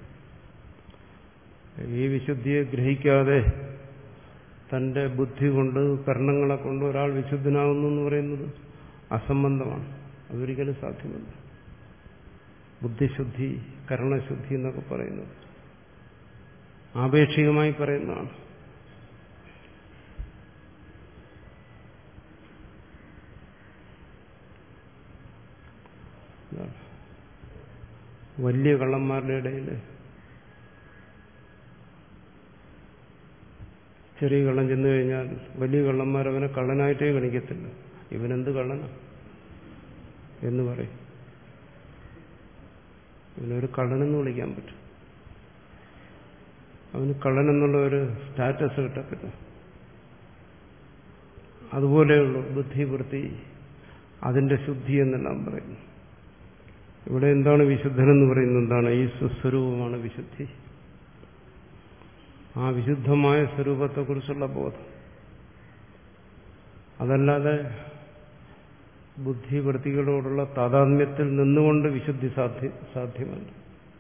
ഈ വിശുദ്ധിയെ ഗ്രഹിക്കാതെ തന്റെ ബുദ്ധി കൊണ്ട് കർണങ്ങളെ കൊണ്ട് ഒരാൾ വിശുദ്ധനാകുന്നു എന്ന് പറയുന്നത് അസംബന്ധമാണ്. അതൊരിക്കലും സാധ്യമല്ല. ബുദ്ധിശുദ്ധി, കർണശുദ്ധി എന്നൊക്കെ പറയുന്നത് ആപേക്ഷികമായി പറയുന്നതാണ്. വലിയ കള്ളന്മാരുടെ ഇടയിൽ ചെറിയ കള്ളൻ ചെന്നു കഴിഞ്ഞാൽ വലിയ കള്ളന്മാർ അവനെ കള്ളനായിട്ടേ ഗണിക്കത്തില്ല. ഇവനെന്ത് കള്ളനാ എന്ന് പറയും. ഇവനൊരു കള്ളനെന്ന് വിളിക്കാൻ പറ്റും. അവന് കള്ളനെന്നുള്ള ഒരു സ്റ്റാറ്റസ് കിട്ടത്തില്ല. അതുപോലെയുള്ളൂ ബുദ്ധിവൃത്തി, അതിന്റെ ശുദ്ധി എന്നെല്ലാം പറയുന്നു. ഇവിടെ എന്താണ് വിശുദ്ധനെന്ന് പറയുന്നത്? എന്താണ്? ഈ സ്വസ്വരൂപമാണ് വിശുദ്ധി. ആ വിശുദ്ധമായ സ്വരൂപത്തെക്കുറിച്ചുള്ള ബോധം. അതല്ലാതെ ബുദ്ധിവൃത്തികളോടുള്ള താതാത്മ്യത്തിൽ നിന്നുകൊണ്ട് വിശുദ്ധി സാധ്യ സാധ്യമല്ല.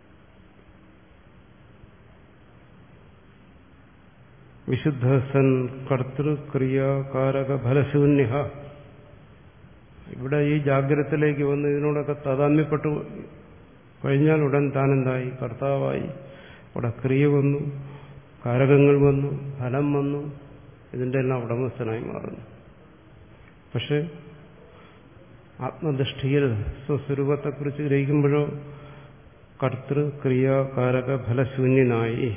വിശുദ്ധ സൻ കർത്തൃക്രിയാകാരക ഫലശൂന്യ. ഇവിടെ ഈ ജാഗ്രതത്തിലേക്ക് വന്ന് ഇതിനോടൊക്കെ താതാത്മ്യപ്പെട്ടു കഴിഞ്ഞാൽ ഉടൻ താനെന്തായി? കർത്താവായി. അവിടെ ക്രിയ വന്നു, കാരകങ്ങൾ വന്നു, ഫലം വന്നു, ഇതിന്റെ എല്ലാം ഉടമസ്ഥനായി മാറുന്നു. പക്ഷെ ആത്മദൃഷ്ടിയിൽ സ്വസ്വരൂപത്തെക്കുറിച്ച് ഗ്രഹിക്കുമ്പോഴോ കർത്തൃ ക്രിയാകാരക ഫലശൂന്യനായി.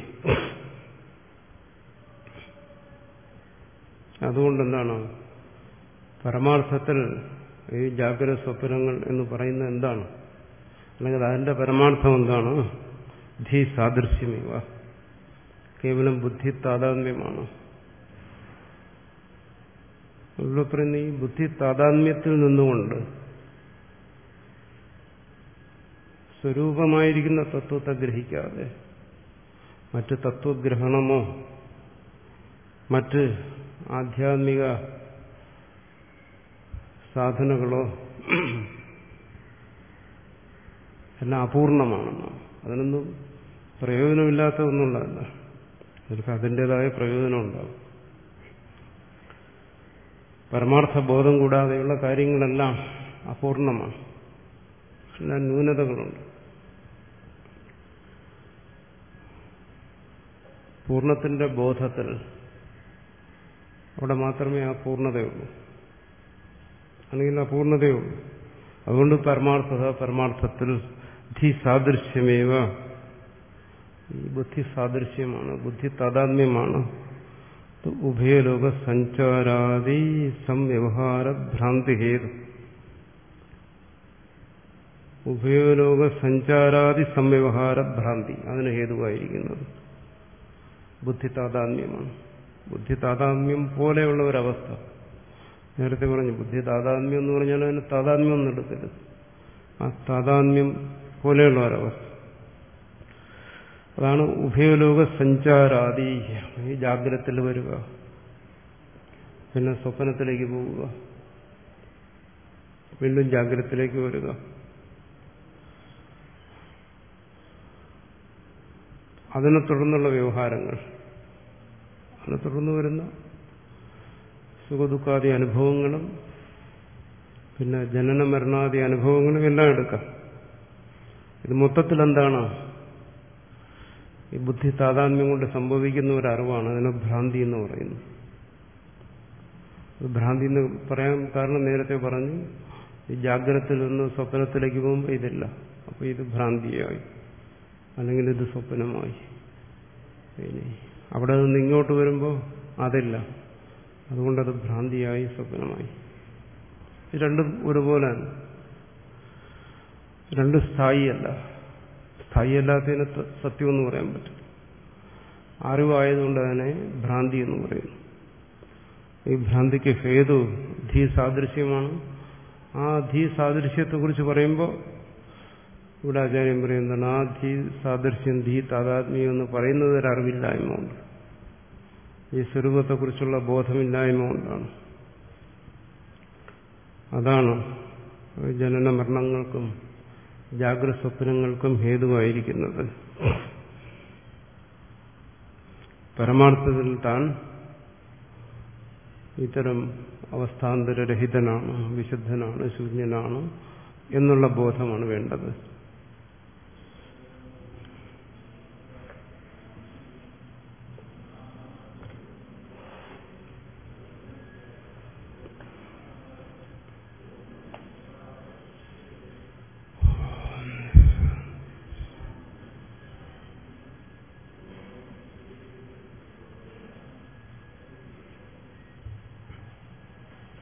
അതുകൊണ്ടെന്താണ് പരമാർത്ഥത്തിൽ ഈ ജാഗ്രത സ്വപ്നങ്ങൾ എന്ന് പറയുന്നത് എന്താണ്? അല്ലെങ്കിൽ അതിന്റെ പരമാർത്ഥം എന്താണ്? ധീ സാദൃശ്യമേവ, കേവലം ബുദ്ധി താതാത്മ്യമാണ്. ഇവിടെ പറയുന്ന ഈ ബുദ്ധി താതാത്മ്യത്തിൽ നിന്നുകൊണ്ട് സ്വരൂപമായിരിക്കുന്ന തത്വത്തെ ഗ്രഹിക്കാതെ മറ്റ് തത്വഗ്രഹണമോ മറ്റ് ആധ്യാത്മിക സാധനകളോ എല്ലാം അപൂർണമാണെന്നോ, അതിനൊന്നും പ്രയോജനമില്ലാത്ത ഒന്നുള്ളതല്ല. അവർക്ക് അതിൻ്റെതായ പ്രയോജനം ഉണ്ടാവും. പരമാർത്ഥ ബോധം കൂടാതെയുള്ള കാര്യങ്ങളെല്ലാം അപൂർണമാണ്, എല്ലാം ന്യൂനതകളുണ്ട്. പൂർണ്ണത്തിന്റെ ബോധത്തിൽ അവിടെ മാത്രമേ ആ പൂർണ്ണതയുള്ളൂ, അല്ലെങ്കിൽ അപൂർണതയുള്ളൂ. അതുകൊണ്ട് പരമാർത്ഥത പരമാർത്ഥത്തിൽ ബുദ്ധി സാദൃശ്യമേവ, ഈ ബുദ്ധി സാദൃശ്യമാണ്, ബുദ്ധി താതാത്മ്യമാണ്. ഉഭയലോക സഞ്ചാരാദി സംവ്യവഹാര ഭ്രാന്തി ഹേതു. ഉഭയലോക സഞ്ചാരാദി സംവ്യവഹാര ഭ്രാന്തി അതിന് ഹേതുവായിരിക്കുന്നത് ബുദ്ധി താതാത്മ്യമാണ്. ബുദ്ധി താതാത്മ്യം പോലെയുള്ള ഒരവസ്ഥ. നേരത്തെ പറഞ്ഞു ബുദ്ധി താതാത്മ്യം എന്ന് പറഞ്ഞാൽ അതിന് താതാത്മ്യം ഒന്നും എടുക്കരുത്. ആ താതാത്മ്യം പോലെയുള്ള ഒരവസ്ഥ. അതാണ് ഉഭയലോക സഞ്ചാരാദി. ഈ ജാഗ്രതത്തിൽ വരിക, പിന്നെ സ്വപ്നത്തിലേക്ക് പോവുക, വീണ്ടും ജാഗ്രതത്തിലേക്ക് വരിക. അതിനെ തുടർന്നുള്ള വ്യവഹാരങ്ങൾ, അതിനെ തുടർന്ന് വരുന്ന സുഖദുഃഖാദി അനുഭവങ്ങളും പിന്നെ ജനന മരണാദി അനുഭവങ്ങളും എല്ലാം എടുക്കാം. ഇത് മൊത്തത്തിൽ എന്താണ്? ഈ ബുദ്ധി താതാത്മ്യം കൊണ്ട് സംഭവിക്കുന്ന ഒരു അറിവാണ്. അതിനെ ഭ്രാന്തി എന്ന് പറയുന്നു. ഭ്രാന്തി എന്ന് പറയാൻ കാരണം നേരത്തെ പറഞ്ഞു, ഈ ജാഗ്രതത്തിൽ നിന്ന് സ്വപ്നത്തിലേക്ക് പോകുമ്പോൾ ഇതില്ല, അപ്പോൾ ഇത് ഭ്രാന്തിയായി, അല്ലെങ്കിൽ ഇത് സ്വപ്നമായി. ഇനി അവിടെ നിന്ന് ഇങ്ങോട്ട് വരുമ്പോൾ അതില്ല, അതുകൊണ്ടത് ഭ്രാന്തിയായി, സ്വപ്നമായി. രണ്ടും ഒരുപോലെയാണ്, രണ്ടും സ്ഥായിയല്ല. സ്ഥായിയല്ലാത്തതിന് സത്യമെന്ന് പറയാൻ പറ്റും. അറിവായതുകൊണ്ട് തന്നെ ഭ്രാന്തി എന്ന് പറയുന്നു. ഈ ഭ്രാന്തിക്ക് ഹേതു ധീ സാദൃശ്യമാണ്. ആ ധീ സാദൃശ്യത്തെക്കുറിച്ച് പറയുമ്പോൾ ഇവിടെ ആചാര്യം പറയുന്നതാണ്, ആ ധീ സാദൃശ്യം ധീ താതാത്മ്യം എന്ന് പറയുന്നത് ഒരു അറിവില്ലായ്മ കൊണ്ട്, ഈ സ്വരൂപത്തെക്കുറിച്ചുള്ള ബോധമില്ലായ്മ കൊണ്ടാണ്. അതാണ് ജനന മരണങ്ങൾക്കും ജാഗ്രത സ്വപ്നങ്ങൾക്കും ഹേതുവായിരിക്കുന്നത്. പരമാർത്ഥത്തിൽ താൻ ഇത്തരം അവസ്ഥാന്തരരഹിതനാണ്, വിശുദ്ധനാണ്, ശൂന്യനാണ് എന്നുള്ള ബോധമാണ് വേണ്ടത്.